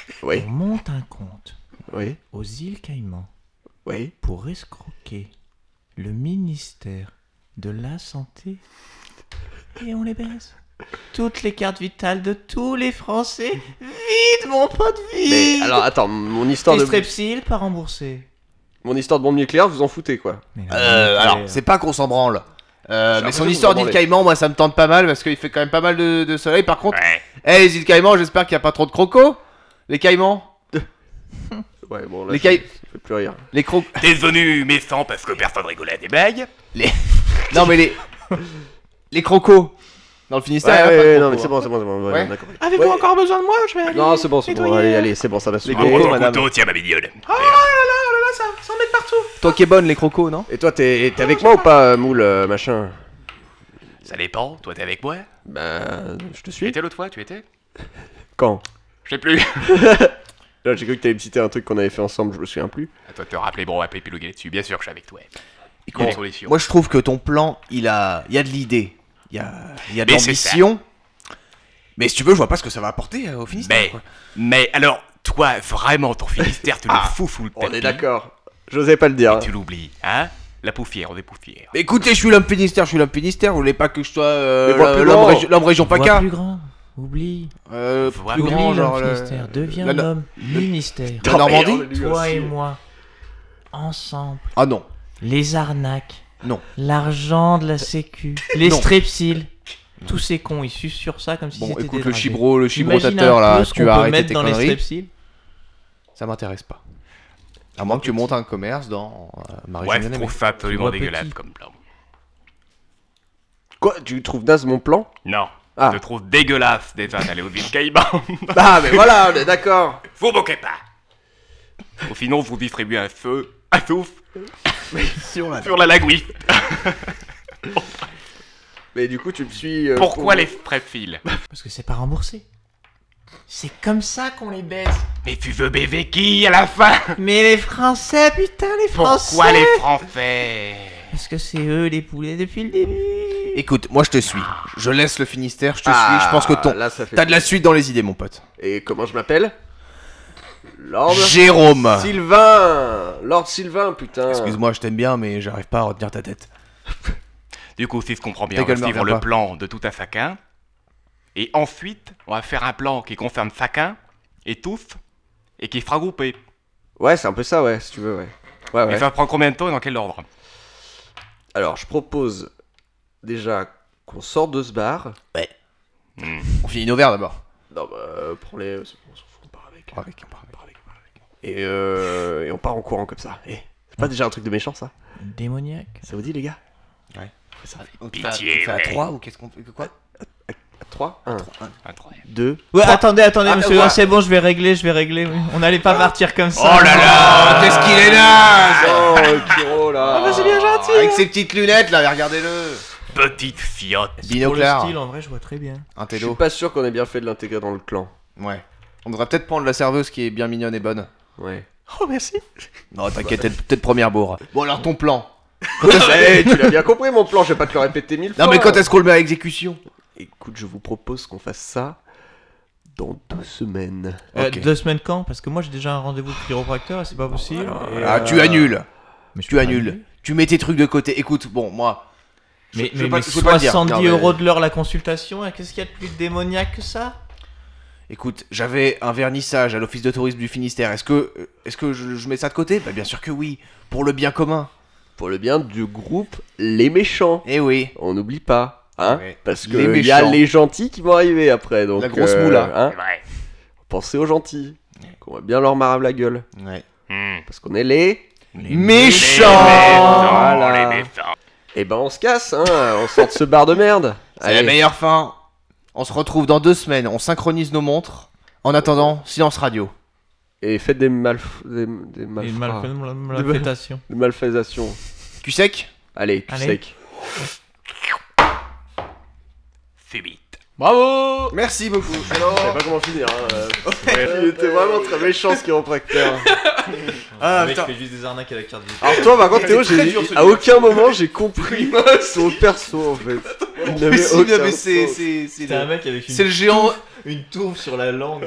Oui. On monte un compte Oui. aux îles Caïmans Oui. pour escroquer le ministère de la Santé et on les baise. Toutes les cartes vitales de tous les Français. Vite, mon pote, vite. Mais alors, attends, mon histoire Les de strepsils, pas remboursés. bombe nucléaire, vous en foutez quoi? Alors, c'est pas qu'on s'en branle. Mais l'impression son que histoire vous en d'île branlez. Caïman, moi ça me tente pas mal parce qu'il fait quand même pas mal de soleil. Par contre, Ouais. les îles Caïmans, j'espère qu'il y a pas trop de crocos. Les Caïmans. Ouais, bon, là, Les ça cailles- fait plus rire. Les crocos. T'es devenu méchant parce que personne rigolait à des blagues. Non, mais les crocos. Dans le Finistère, Ouais, il y a pas de non, crocos, mais c'est hein. bon, c'est bon, Ouais. d'accord. Avez-vous Ouais. encore besoin de moi? Je vais aller. Non, c'est bon, allez, c'est bon, ça va se Les soulever. crocos, Ton madame. couteau, tiens ma mignonne. Ça en met partout. Toi qui es bonne, les crocos, non? Et toi, t'es avec moi ou pas, Moule, machin? Ça dépend, toi t'es avec moi? Bah, je te Tu suis. étais l'autre fois, tu étais? Quand? Je sais plus. Là, j'ai cru que t'allais me citer un truc qu'on avait fait ensemble, je me souviens plus. À toi de te rappeler, bon, on va pas épiloguer dessus, bien sûr que je suis avec toi. Écoute, Des solutions. moi je trouve que ton plan, il y a de l'idée. Il y a de Mais c'est l'ambition. Mais si tu veux, je vois pas ce que ça va apporter au Finistère. quoi. Mais alors, toi, vraiment, ton Finistère, tu le fous sous le On tapis. est d'accord. J'osais pas le dire. Et tu l'oublies, hein? La poufière, on est poufière. Mais écoutez, je suis l'homme Finistère, Vous voulez pas que je sois Mais vois plus l'homme grand. l'homme région Vois PACA? plus grand. Oublie. Vois Plus plus grand, Oublie genre. l'homme Finistère. Deviens la- l'homme ministère. La Normandie? Toi et moi. Ensemble. Ah non. Les arnaques. Non. L'argent de la sécu. Les Non. strepsils. Tous ces cons, ils sucent sur ça comme si Bon, c'était écoute, des le dragées. chibrotateur T'imagines un là, peu ce tu qu'on vas peut arrêter mettre tes dans les conneries. strepsils. Ça m'intéresse pas. À moins que tu montes un commerce dans ma région Ouais, bien je aimée. trouve ça absolument vois dégueulasse petit. comme plan. Quoi? Tu trouves naze mon plan? Non. Ah. Je te trouve dégueulasse déjà d'aller aux îles Caïmans. Bah, mais voilà, on est d'accord. Vous moquez pas. Ou sinon, vous distribuez un feu, un souffle, sur la lagouille. Mais du coup, tu me suis. Pourquoi pour- les strepsils? Parce que c'est pas remboursé. C'est comme ça qu'on les baise. Mais tu veux baiser qui à la fin? Mais les Français, putain, les Français. Pourquoi les Français? Parce que c'est eux les poulets depuis le début. Écoute, moi je te suis. Je laisse le Finistère, je te Ah, suis. Je pense que là, ça fait- t'as de la suite dans les idées, mon pote. Et comment je m'appelle? Lord Jérôme. Sylvain. Lord Sylvain, putain. Excuse-moi, je t'aime bien, mais j'arrive pas à retenir ta tête. Du coup, si je comprends bien, Ta on va gueule, me suivre reviens le pas. plan de tout un chacun. Et ensuite, on va faire un plan qui concerne chacun et tous, et qui sera groupé. Ouais, c'est un peu ça, ouais, si tu veux, ouais. Ouais, Et ouais. ça va prendre combien de temps et dans quel ordre? Alors, je propose déjà qu'on sorte de ce bar. On finit nos verres d'abord. Non, bah, prends-les, c'est bon, on s'en fout, on part avec. Et on part en courant comme ça. Eh, c'est pas déjà un truc de méchant, ça? Démoniaque. Ça vous dit, les gars? Pitié, On fait à ouais. 3 ou qu'est-ce qu'on fait? Quoi? 3, 1, Incroyable. 2. Ouais, attendez, Ah, monsieur, ouais. c'est bon, je vais régler, oui. On n'allait pas partir comme ça. Oh là là! Qu'est-ce qu'il est naze! Oh, Kiro, là. bah, c'est bien gentil. Avec ses petites lunettes là, regardez-le. Petite fiotte. Pour le Binoclard. style, en vrai, je vois très bien. Un Je suis télo. pas sûr qu'on ait bien fait de l'intégrer dans le clan. Ouais. On devrait peut-être prendre la serveuse qui est bien mignonne et bonne. Ouais. Oh, merci. Non, t'inquiète, peut-être première bourre. Bon, alors ton plan. Eh, tu l'as bien compris, mon plan, je vais pas te le répéter 1000 fois. Non, mais quand est-ce qu'on le met à exécution? Écoute, je vous propose qu'on fasse ça dans 2 semaines. Ok. 2 semaines quand? Parce que moi, j'ai déjà un rendez-vous de chiropracteur et c'est pas possible. Et, Ah, tu annules. Mais je Tu peux annules. annuler. Tu mets tes trucs de côté. Écoute, bon, moi. Mais, je veux mais, pas- mais je veux pas le dire. 70 Non, mais- euros de l'heure la consultation, et qu'est-ce qu'il y a de plus démoniaque que ça? Écoute, j'avais un vernissage à l'office de tourisme du Finistère. Est-ce que je mets ça de côté? Bah, bien sûr que oui. Pour le bien commun. Pour le bien du groupe Les Méchants. Eh oui. On n'oublie pas, hein, Ouais. parce Les que il y a méchants. les gentils qui vont arriver après, donc La grosse moula. hein, C'est vrai. pensez aux gentils, qu'on va bien leur marrer la gueule, Ouais. parce qu'on est les. Méchants. Voilà. Les méchants. Et ben on se casse, hein, on sort de ce bar de merde. C'est la meilleure fin. On se retrouve dans 2 semaines. On synchronise nos montres. En attendant, silence radio. Et faites des Une malfaisations. malfaitation. Tu sec? Allez, tu Allez. sec. C'est vite. Bravo. Merci beaucoup. Je sais pas comment finir. Il était vraiment très méchant ce chiropracteur. Ah, Le mec putain. fait juste des arnaques à la carte vitale. Alors toi, par contre, Théo, très dur, ce à aucun moment j'ai compris son perso en fait. Mais si, aucun mais sens. C'était un mec avec c'est le géant. une touffe sur la langue.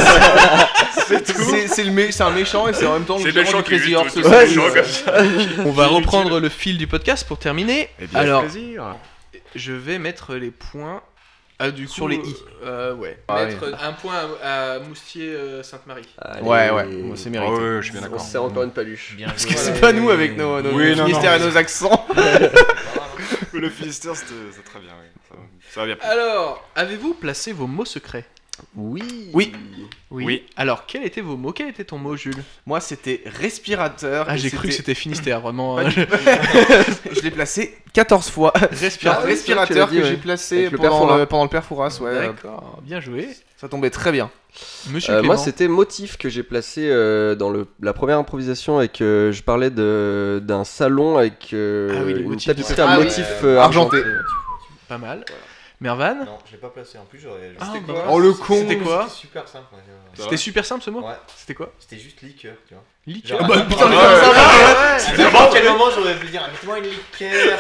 C'est un méchant et c'est en même temps C'est le le géant méchant du Crazy qui Horse. est Ouais, méchant c'est comme ça. On va reprendre le fil du podcast pour terminer. Eh bien, Alors, plaisir. je vais mettre les points. Du coup, Sur les i. Ouais. Ah, mettre un point à Moustier Sainte-Marie. Allez. Ouais, bon, c'est Ah mérité. ouais, je suis bien On d'accord. sert encore une paluche. Bien Parce joué. que c'est pas nous avec nos Oui, non, ministères non. et nos accents. Le Finistère, c'est très bien, oui. Ça va bien. Alors, avez-vous placé vos mots secrets? Oui. Oui. Oui. Alors, quels étaient vos mots? Quel était ton mot, Jules? Moi, c'était respirateur. Ah, et j'ai cru que c'était Finistère, vraiment. Pas du- Je l'ai placé 14 fois. Respirateur. Respirateur tu l'as que dit, j'ai ouais. placé Avec le père Fouras. pendant le père Fouras, ouais. D'accord, bien joué. Ça tombait très bien. Monsieur Clément. Moi, c'était motif que j'ai placé dans la première improvisation avec. Je parlais d'un salon avec Ah oui, les une motifs tapisserie de- à Ah oui, motif argenté. Pas mal. Mervan. Non, je l'ai pas placé. En plus, j'aurais. Ah, C'était bah, Oh le con. C'était quoi? C'était super simple. C'était super simple ce mot? Ouais. C'était quoi? C'était juste liqueur, tu vois. Liqueur. Genre, Bah, putain, ouais, mais ouais, comme ça va, ouais. C'était à quel moment j'aurais pu dire mettez-moi une liqueur.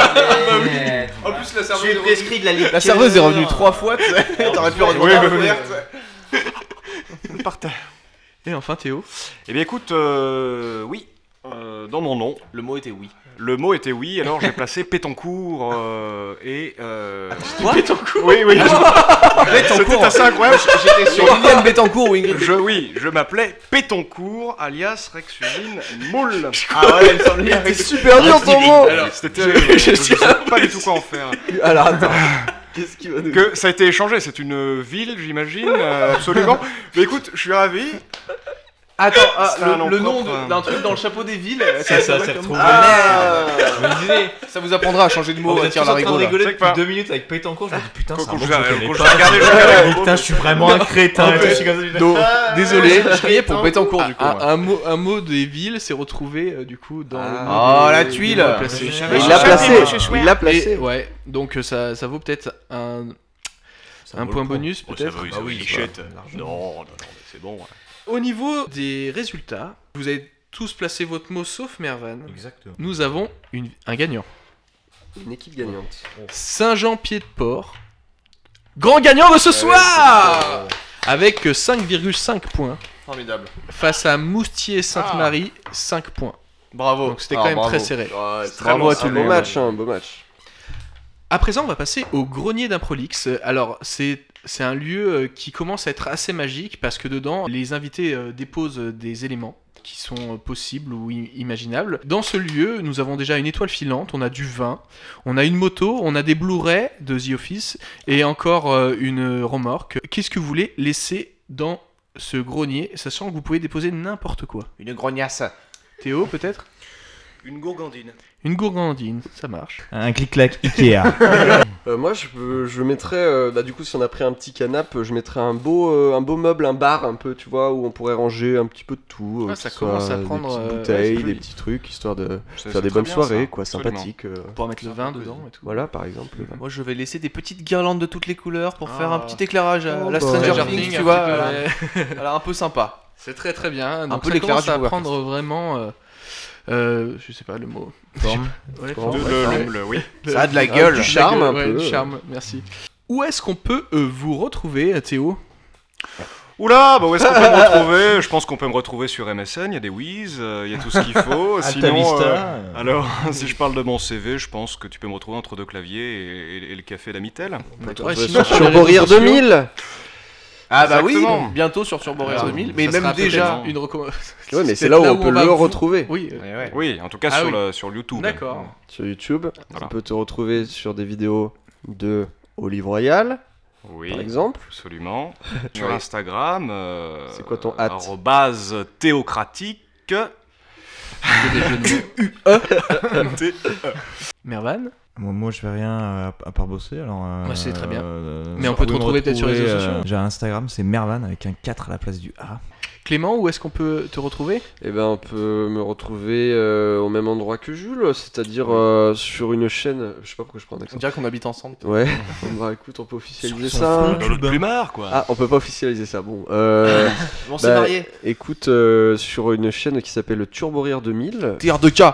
En plus, la Je serveuse suis est revenue. prescrit de la liqueur. La serveuse est revenue 3 fois, tu sais. T'aurais pu redemander un verre, tu sais. Et enfin Théo. Eh bien, écoute, oui. Dans mon nom, Le mot était oui. le mot était oui, alors j'ai placé Pétancourt et. Quoi Oui, oui. C'était assez incroyable. J'étais sur Liliane Bettencourt ou Ingrid. Je m'appelais Pétancourt, alias Rex Usine Moule. Ah ouais, il me semblait. C'est super dur ton mot. Alors, c'était terrible. Je sais pas du tout quoi en faire. Alors attends. Qu'est-ce qu'il va nous Que ça a été échangé, c'est une ville, j'imagine, absolument. Mais écoute, je suis ravi. Attends, C'est un nom le nom propre. d'un truc dans le chapeau des villes. Ça s'est retrouvé. Ah, Je me disais, ça vous apprendra à changer de mot, vous à êtes tirer tous en la train de rigole. rigoler C'est depuis pas- 2 minutes avec Pétancourt. Je me dis putain, c'est un Quand mot je que je connais l'ai pas. regardé, Putain, je suis vraiment un crétin. Je suis comme ça, Donc, désolé, je riais pour Bettencourt du coup. moi. Un mot des villes s'est retrouvé du coup dans le mot Oh, des- la des tuile. mots placés. Il l'a placé. Il l'a Et, placé. ouais, donc ça vaut peut-être un point bonus Oh, ça peut-être. va, Ah oui, lichette. largement. Non, c'est bon. Au niveau des résultats, vous avez tous placé votre mot sauf Mervan. Exactement. Nous avons un gagnant. Une équipe gagnante. Saint-Jean-Pied-de-Port. Grand gagnant de ce soir avec 5,5 points Formidable. face à Moustier-Sainte-Marie 5 points. Bravo. Donc c'était quand même très serré. Bravo à tout Un le beau monde. match, un beau match. À présent, on va passer au grenier d'Improlix. Alors, c'est un lieu qui commence à être assez magique parce que dedans, les invités déposent des éléments qui sont possibles ou imaginables. Dans ce lieu, nous avons déjà une étoile filante, on a du vin, on a une moto, on a des Blu-ray de The Office et encore une remorque. Qu'est-ce que vous voulez laisser dans ce grenier, sachant que vous pouvez déposer n'importe quoi? Une grognasse. Théo, peut-être? Une gourgandine. Une gourgandine, ça marche. Un clic-clac Ikea. Moi, je mettrais, du coup, si on a pris un petit canapé, je mettrais un beau meuble, un bar un peu, tu vois, où on pourrait ranger un petit peu de tout. Ah, que ça ce commence soit à prendre, des ouais, petites c'est bouteilles, joli. des petits trucs, histoire de C'est faire des très bonnes bien, soirées, ça. quoi, Absolument. sympathiques. On pourra mettre le vin dedans et tout. Voilà, par exemple. Moi, je vais laisser des petites guirlandes de toutes les couleurs pour faire Ah. un petit éclarage à Oh, la bah, Stranger Stranger Things, Things, tu un vois. petit peu, Voilà. ouais. Elle a un peu sympa. C'est très très bien. Donc peu ça l'éclairage commence à du Powercraft. prendre vraiment, je sais pas le mot. Forme. Ouais, Forme. forme, ouais. Oui. Ça a de la Ah, gueule. du charme, un ouais, peu. du charme, merci. Où est-ce qu'on peut vous retrouver, Théo? Oula, bah où est-ce qu'on peut me retrouver? Je pense qu'on peut me retrouver sur MSN, il y a des Wiz, il y a tout ce qu'il faut. Alta Sinon, Vista. alors, si je parle de mon CV, je pense que tu peux me retrouver entre deux claviers et le café d'Amitel. D'accord. Et Ouais, sinon, sur les Turbo réseaux Rire sociaux, 2000. Ah bah oui, Exactement. bientôt sur Turbo Rire Ah, 2000, mais ça même sera déjà. peut-être une recommandation. Ouais, mais c'est là où on peut le retrouver. Oui. Oui, en tout cas Ah sur, oui. sur YouTube. D'accord. Sur YouTube, Voilà. on peut te retrouver sur des vidéos de Olive Royal, Oui, par exemple. absolument. Sur Ouais. Instagram, C'est quoi ton hâte? arrobase théocratique. Mervan? Moi, je fais rien à part bosser. Alors, Ouais, c'est très bien. Mais vous on peut te pouvez me retrouver peut-être sur les réseaux retrouver, sociaux. J'ai un Instagram, c'est Mervan avec un 4 à la place du A. Clément, où est-ce qu'on peut te retrouver? Eh ben, on peut me retrouver au même endroit que Jules, c'est-à-dire sur une chaîne. Je sais pas pourquoi je prends un On accent. dirait qu'on habite ensemble. Ouais, bah écoute, on peut officialiser Sur son ça. fond. Dans l'autre plumard, quoi. Ah, on peut pas officialiser ça, bon. On s'est Bah, mariés. Écoute, sur une chaîne qui s'appelle Turbo Rire 2000. TR2K.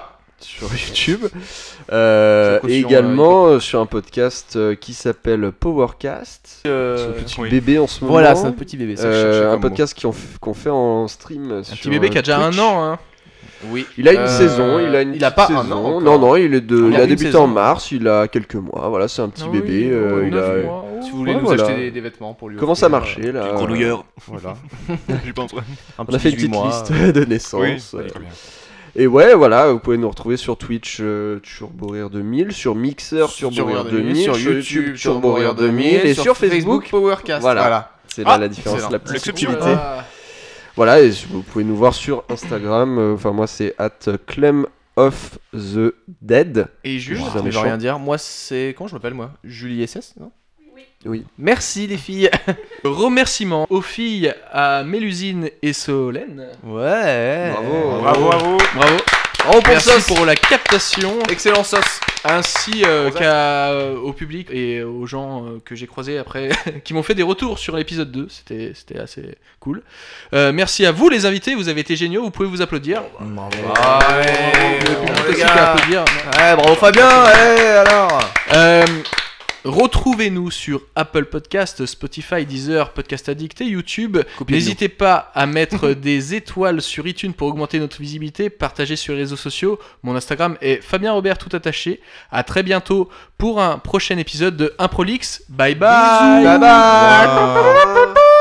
sur YouTube. caution, Et également sur un podcast qui s'appelle Powercast. Ce petit oui. bébé en ce moment. Voilà, c'est un petit bébé. Ça, je cherchais un comme podcast qu'on fait en stream. Un petit bébé qui a déjà Twitch. 1 an. Hein. mot. Oui. Il a une saison, il a une il a petite pas un saison. an encore. Non, il Il a a une débuté saison. en mars, il a quelques mois. Voilà, c'est un petit bébé. Il a... Si vous voulez Ouais, nous voilà. acheter des vêtements pour lui. Commence à offrir, marcher là. Gros nouilleur. Voilà. J'y pense. Ouais. Un On a fait une petit 18 petite mois. liste de naissance. Très bien. Et ouais, voilà, vous pouvez nous retrouver sur Twitch Turbo 2000, sur Mixer Turbo 2000, sur YouTube Turbo 2000 et sur Facebook Powercast. Voilà. C'est là la différence, excellent. la petite L'exception. subtilité. Voilà, et vous pouvez nous voir sur Instagram. Enfin, moi, c'est @ClemOfTheDead. Et Jules, Je suis un Ça ne veut méchant. rien dire. Moi, c'est. Comment je m'appelle, moi Julie SS, non Oui. Merci, les filles. remerciements aux filles à Mélusine et Solène. Ouais. Bravo. Bravo à vous. Bravo. Merci pour la captation. Excellent sauce. Ainsi au public et aux gens que j'ai croisés après qui m'ont fait des retours sur l'épisode 2, c'était assez cool. Merci à vous les invités, vous avez été géniaux, vous pouvez vous applaudir. Le public aussi peut applaudir. Ouais, bravo Fabien. Alors. Retrouvez-nous sur Apple Podcast, Spotify, Deezer, Podcast Addict et YouTube. N'hésitez pas à mettre des étoiles sur iTunes pour augmenter notre visibilité. Partagez sur les réseaux sociaux. Mon Instagram est Fabien Robert tout attaché. À très bientôt pour un prochain épisode de Improlix. Bye bye. Bye bye.